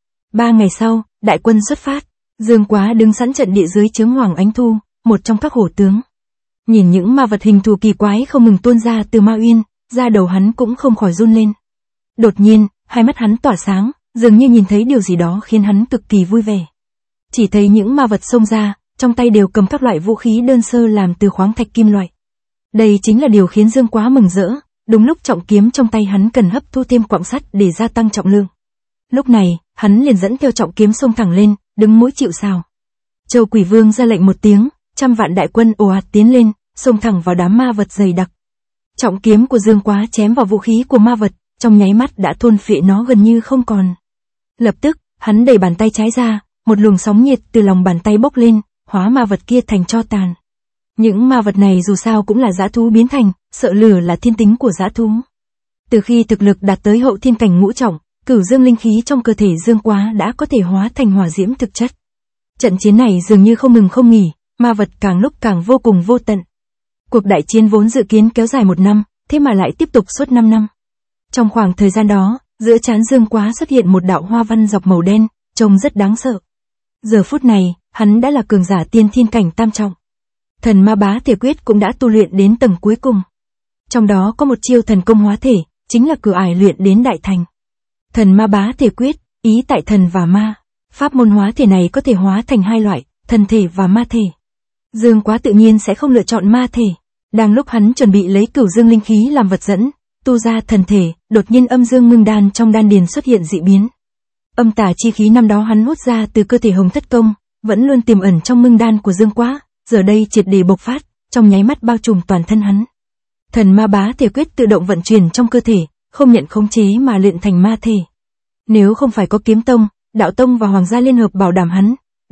3 ngày sau, đại quân xuất phát, Dương Quá đứng sẵn trận địa dưới trướng Hoàng Ánh Thu, một trong các hổ tướng. Nhìn những ma vật hình thù kỳ quái không ngừng tuôn ra từ Ma Uyên, da đầu hắn cũng không khỏi run lên. Đột nhiên, hai mắt hắn tỏa sáng, dường như nhìn thấy điều gì đó khiến hắn cực kỳ vui vẻ. Chỉ thấy những ma vật xông ra, trong tay đều cầm các loại vũ khí đơn sơ làm từ khoáng thạch kim loại. Đây chính là điều khiến Dương Quá mừng rỡ, đúng lúc trọng kiếm trong tay hắn cần hấp thu thêm quặng sắt để gia tăng trọng lượng. Lúc này, hắn liền dẫn theo trọng kiếm xông thẳng lên, đứng mũi chịu sào. Châu Quỷ Vương ra lệnh một tiếng, 100 vạn đại quân ồ ạt tiến lên, xông thẳng vào đám ma vật dày đặc. Trọng kiếm của Dương Quá chém vào vũ khí của ma vật, trong nháy mắt đã thôn phệ nó gần như không còn. Lập tức, hắn đẩy bàn tay trái ra, một luồng sóng nhiệt từ lòng bàn tay bốc lên, hóa ma vật kia thành tro tàn. Những ma vật này dù sao cũng là dã thú biến thành, sợ lửa là thiên tính của dã thú. Từ khi thực lực đạt tới hậu thiên cảnh ngũ trọng, cửu dương linh khí trong cơ thể Dương Quá đã có thể hóa thành hỏa diễm thực chất. Trận chiến này dường như không ngừng không nghỉ, ma vật càng lúc càng vô cùng vô tận. Cuộc đại chiến vốn dự kiến kéo dài 1 năm, thế mà lại tiếp tục suốt 5 năm. Trong khoảng thời gian đó, giữa trán Dương Quá xuất hiện một đạo hoa văn dọc màu đen, trông rất đáng sợ. Giờ phút này, hắn đã là cường giả tiên thiên cảnh tam trọng. Thần Ma Bá Thể Quyết cũng đã tu luyện đến tầng cuối cùng. Trong đó có một chiêu thần công hóa thể, chính là cửa ải luyện đến đại thành. Thần Ma Bá Thể Quyết, ý tại thần và ma. Pháp môn hóa thể này có thể hóa thành 2 loại, thần thể và ma thể. Dương Quá tự nhiên sẽ không lựa chọn ma thể. Đang lúc hắn chuẩn bị lấy cửu dương linh khí làm vật dẫn, tu ra thần thể, đột nhiên âm dương ngưng đan trong đan điền xuất hiện dị biến. Âm tà chi khí năm đó hắn hút ra từ cơ thể Hồng Thất Công, vẫn luôn tiềm ẩn trong ngưng đan của Dương Quá, giờ đây triệt để bộc phát, trong nháy mắt bao trùm toàn thân hắn. Thần Ma Bá Thể Quyết tự động vận chuyển trong cơ thể, không nhận khống chế mà luyện thành ma thể. Nếu không phải có Kiếm Tông, Đạo Tông và Hoàng gia liên hợp bảo đảm hắn,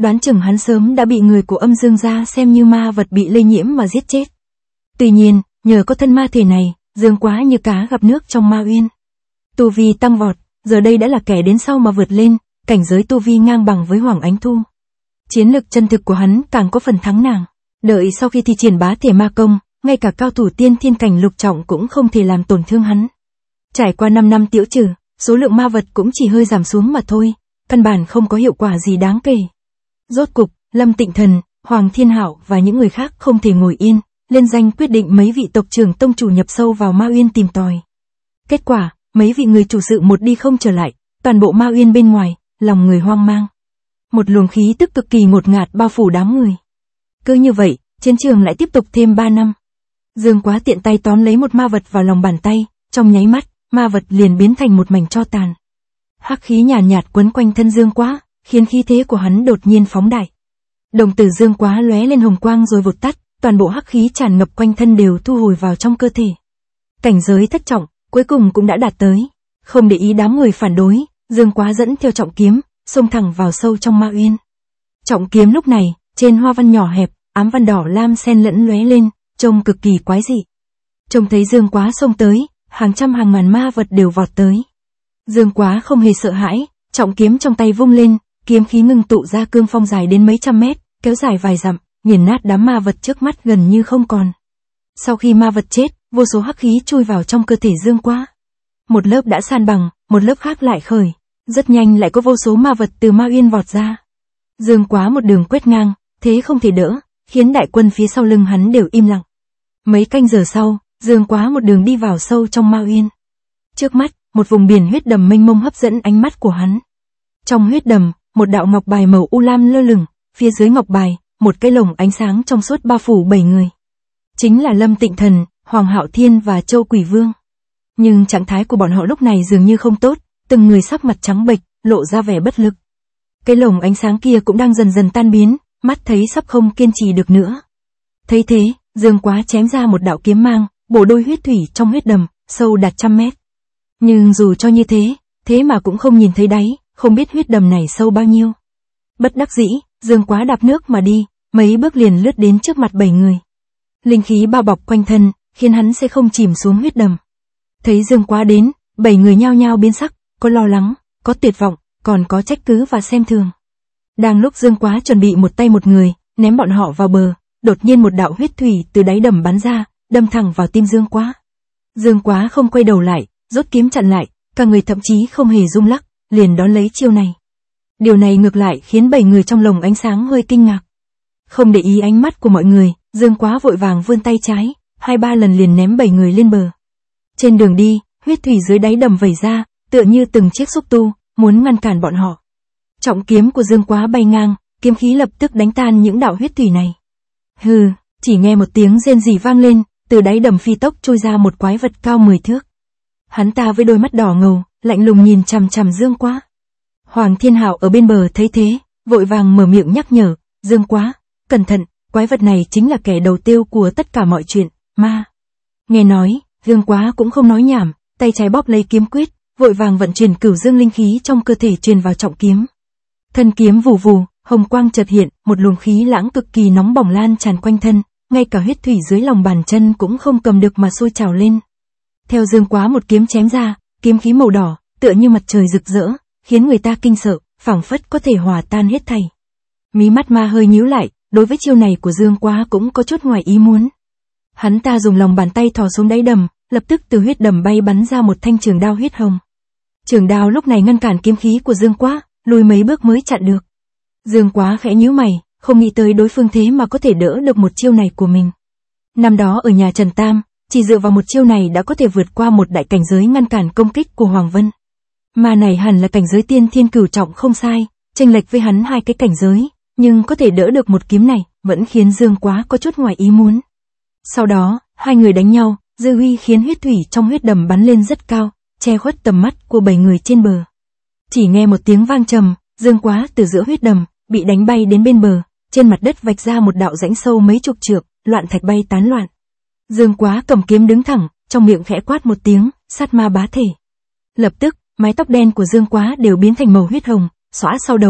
đoán chừng hắn sớm đã bị người của âm dương gia xem như ma vật bị lây nhiễm mà giết chết. Tuy nhiên, nhờ có thân ma thể này, Dương Quá như cá gặp nước trong ma uyên. Tu vi tăng vọt, giờ đây đã là kẻ đến sau mà vượt lên, cảnh giới tu vi ngang bằng với Hoàng Ánh Thu. Chiến lực chân thực của hắn càng có phần thắng nàng. Đợi sau khi thi triển bá thể ma công, ngay cả cao thủ tiên thiên cảnh lục trọng cũng không thể làm tổn thương hắn. Trải qua 5 năm tiễu trừ, số lượng ma vật cũng chỉ hơi giảm xuống mà thôi, căn bản không có hiệu quả gì đáng kể. Rốt cục, Lâm Tịnh Thần, Hoàng Thiên Hạo và những người khác không thể ngồi yên, liên danh quyết định mấy vị tộc trưởng tông chủ nhập sâu vào ma uyên tìm tòi. Kết quả, mấy vị người chủ sự một đi không trở lại, toàn bộ ma uyên bên ngoài, lòng người hoang mang. Một luồng khí tức cực kỳ ngột ngạt bao phủ đám người. Cứ như vậy, chiến trường lại tiếp tục thêm 3 năm. Dương Quá tiện tay tóm lấy một ma vật vào lòng bàn tay, trong nháy mắt, ma vật liền biến thành một mảnh tro tàn. Hắc khí nhàn nhạt quấn quanh thân Dương Quá, khiến khí thế của hắn đột nhiên phóng đại. Đồng tử Dương Quá lóe lên hồng quang rồi vụt tắt, toàn bộ hắc khí tràn ngập quanh thân đều thu hồi vào trong cơ thể. Cảnh giới thất trọng, cuối cùng cũng đã đạt tới. Không để ý đám người phản đối, Dương Quá dẫn theo trọng kiếm, xông thẳng vào sâu trong ma uyên. Trọng kiếm lúc này, trên hoa văn nhỏ hẹp, ám văn đỏ lam xen lẫn lóe lên, trông cực kỳ quái dị. Trông thấy Dương Quá xông tới, hàng trăm hàng ngàn ma vật đều vọt tới. Dương Quá không hề sợ hãi, trọng kiếm trong tay vung lên, kiếm khí ngưng tụ ra cương phong dài đến mấy trăm mét, kéo dài vài dặm, nghiền nát đám ma vật trước mắt gần như không còn. Sau khi ma vật chết, vô số hắc khí chui vào trong cơ thể Dương Quá. Một lớp đã san bằng, một lớp khác lại khởi. Rất nhanh lại có vô số ma vật từ ma uyên vọt ra. Dương Quá một đường quét ngang, thế không thể đỡ, khiến đại quân phía sau lưng hắn đều im lặng. Mấy canh giờ sau, Dương Quá một đường đi vào sâu trong ma uyên. Trước mắt, một vùng biển huyết đầm mênh mông hấp dẫn ánh mắt của hắn. Trong huyết đầm, một đạo ngọc bài màu u lam lơ lửng, phía dưới ngọc bài, một cái lồng ánh sáng trong suốt bao phủ 7 người. Chính là Lâm Tịnh Thần, Hoàng Hạo Thiên và Châu Quỷ Vương. Nhưng trạng thái của bọn họ lúc này dường như không tốt, từng người sắc mặt trắng bệch, lộ ra vẻ bất lực. Cái lồng ánh sáng kia cũng đang dần dần tan biến, mắt thấy sắp không kiên trì được nữa. Thấy thế, Dương Quá chém ra một đạo kiếm mang, bổ đôi huyết thủy trong huyết đầm, sâu đạt 100 mét. Nhưng dù cho như thế mà cũng không nhìn thấy đáy, không biết huyết đầm này sâu bao nhiêu. Bất đắc dĩ, Dương Quá đạp nước mà đi, mấy bước liền lướt đến trước mặt 7 người. Linh khí bao bọc quanh thân, khiến hắn sẽ không chìm xuống huyết đầm. Thấy Dương Quá đến, 7 người nhao nhao biến sắc, có lo lắng, có tuyệt vọng, còn có trách cứ và xem thường. Đang lúc Dương Quá chuẩn bị một tay một người, ném bọn họ vào bờ, đột nhiên một đạo huyết thủy từ đáy đầm bắn ra, đâm thẳng vào tim Dương Quá. Dương Quá không quay đầu lại, rút kiếm chặn lại, cả người thậm chí không hề rung lắc, liền đón lấy chiêu này. Điều này ngược lại khiến 7 người trong lồng ánh sáng hơi kinh ngạc. Không để ý ánh mắt của mọi người, Dương Quá vội vàng vươn tay trái, 2-3 lần liền ném 7 người lên bờ. Trên đường đi, huyết thủy dưới đáy đầm vẩy ra, tựa như từng chiếc xúc tu, muốn ngăn cản bọn họ. Trọng kiếm của Dương Quá bay ngang, kiếm khí lập tức đánh tan những đạo huyết thủy này. Hừ, chỉ nghe một tiếng rên rỉ vang lên, từ đáy đầm phi tốc trôi ra một quái vật cao 10 thước. Hắn ta với đôi mắt đỏ ngầu, lạnh lùng nhìn chằm chằm Dương Quá. Hoàng Thiên Hạo ở bên bờ thấy thế, vội vàng mở miệng nhắc nhở, Dương Quá, cẩn thận, quái vật này chính là kẻ đầu tiêu của tất cả mọi chuyện, ma. Nghe nói, Dương Quá cũng không nói nhảm, tay trái bóp lấy kiếm quyết, vội vàng vận chuyển cửu dương linh khí trong cơ thể truyền vào trọng kiếm. Thân kiếm vù vù, hồng quang chợt hiện, một luồng khí lãng cực kỳ nóng bỏng lan tràn quanh thân, ngay cả huyết thủy dưới lòng bàn chân cũng không cầm được mà sôi trào lên. Theo Dương Quá một kiếm chém ra, kiếm khí màu đỏ, tựa như mặt trời rực rỡ, khiến người ta kinh sợ, phảng phất có thể hòa tan hết thảy. Mí mắt ma hơi nhíu lại, đối với chiêu này của Dương Quá cũng có chút ngoài ý muốn. Hắn ta dùng lòng bàn tay thò xuống đáy đầm, lập tức từ huyết đầm bay bắn ra một thanh trường đao huyết hồng. Trường đao lúc này ngăn cản kiếm khí của Dương Quá, lùi mấy bước mới chặn được. Dương Quá khẽ nhíu mày, không nghĩ tới đối phương thế mà có thể đỡ được một chiêu này của mình. Năm đó ở nhà Trần Tam, chỉ dựa vào một chiêu này đã có thể vượt qua một đại cảnh giới ngăn cản công kích của Hoàng Vân. Mà này hẳn là cảnh giới tiên thiên cửu trọng không sai, chênh lệch với hắn 2 cái cảnh giới, nhưng có thể đỡ được một kiếm này, vẫn khiến Dương Quá có chút ngoài ý muốn. Sau đó, 2 người đánh nhau, dư huy khiến huyết thủy trong huyết đầm bắn lên rất cao, che khuất tầm mắt của 7 người trên bờ. Chỉ nghe một tiếng vang trầm, Dương Quá từ giữa huyết đầm, bị đánh bay đến bên bờ, trên mặt đất vạch ra một đạo rãnh sâu mấy chục trượng, loạn thạch bay tán loạn. Dương Quá cầm kiếm đứng thẳng, trong miệng khẽ quát một tiếng, sát ma bá thể. Lập tức, mái tóc đen của Dương Quá đều biến thành màu huyết hồng, xõa sau đầu,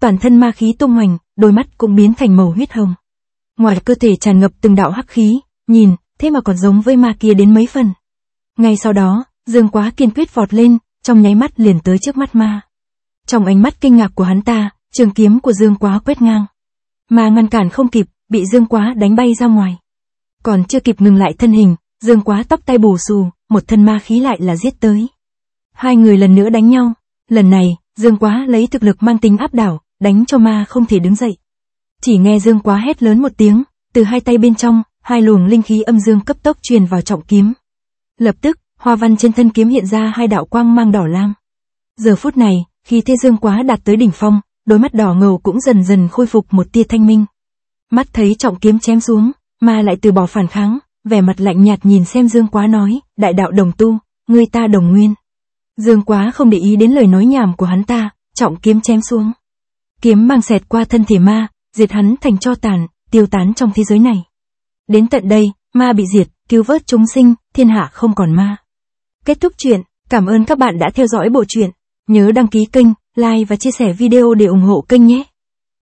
toàn thân ma khí tung hoành, đôi mắt cũng biến thành màu huyết hồng. Ngoài cơ thể tràn ngập từng đạo hắc khí, nhìn, thế mà còn giống với ma kia đến mấy phần. Ngay sau đó, Dương Quá kiên quyết vọt lên, trong nháy mắt liền tới trước mắt ma. Trong ánh mắt kinh ngạc của hắn ta, trường kiếm của Dương Quá quét ngang. Ma ngăn cản không kịp, bị Dương Quá đánh bay ra ngoài. Còn chưa kịp ngừng lại thân hình, Dương Quá tóc tay bù xù, một thân ma khí lại là giết tới. Hai người lần nữa đánh nhau, lần này, Dương Quá lấy thực lực mang tính áp đảo, đánh cho ma không thể đứng dậy. Chỉ nghe Dương Quá hét lớn một tiếng, từ hai tay bên trong, hai luồng linh khí âm dương cấp tốc truyền vào trọng kiếm. Lập tức, hoa văn trên thân kiếm hiện ra hai đạo quang mang đỏ lam. Giờ phút này, khi thế Dương Quá đạt tới đỉnh phong, đôi mắt đỏ ngầu cũng dần dần khôi phục một tia thanh minh. Mắt thấy trọng kiếm chém xuống, ma lại từ bỏ phản kháng, vẻ mặt lạnh nhạt nhìn xem Dương Quá nói, đại đạo đồng tu, người ta đồng nguyên. Dương Quá không để ý đến lời nói nhảm của hắn ta, trọng kiếm chém xuống. Kiếm mang xẹt qua thân thể ma, diệt hắn thành tro tàn, tiêu tán trong thế giới này. Đến tận đây, ma bị diệt, cứu vớt chúng sinh, thiên hạ không còn ma. Kết thúc chuyện, cảm ơn các bạn đã theo dõi bộ truyện. Nhớ đăng ký kênh, like và chia sẻ video để ủng hộ kênh nhé.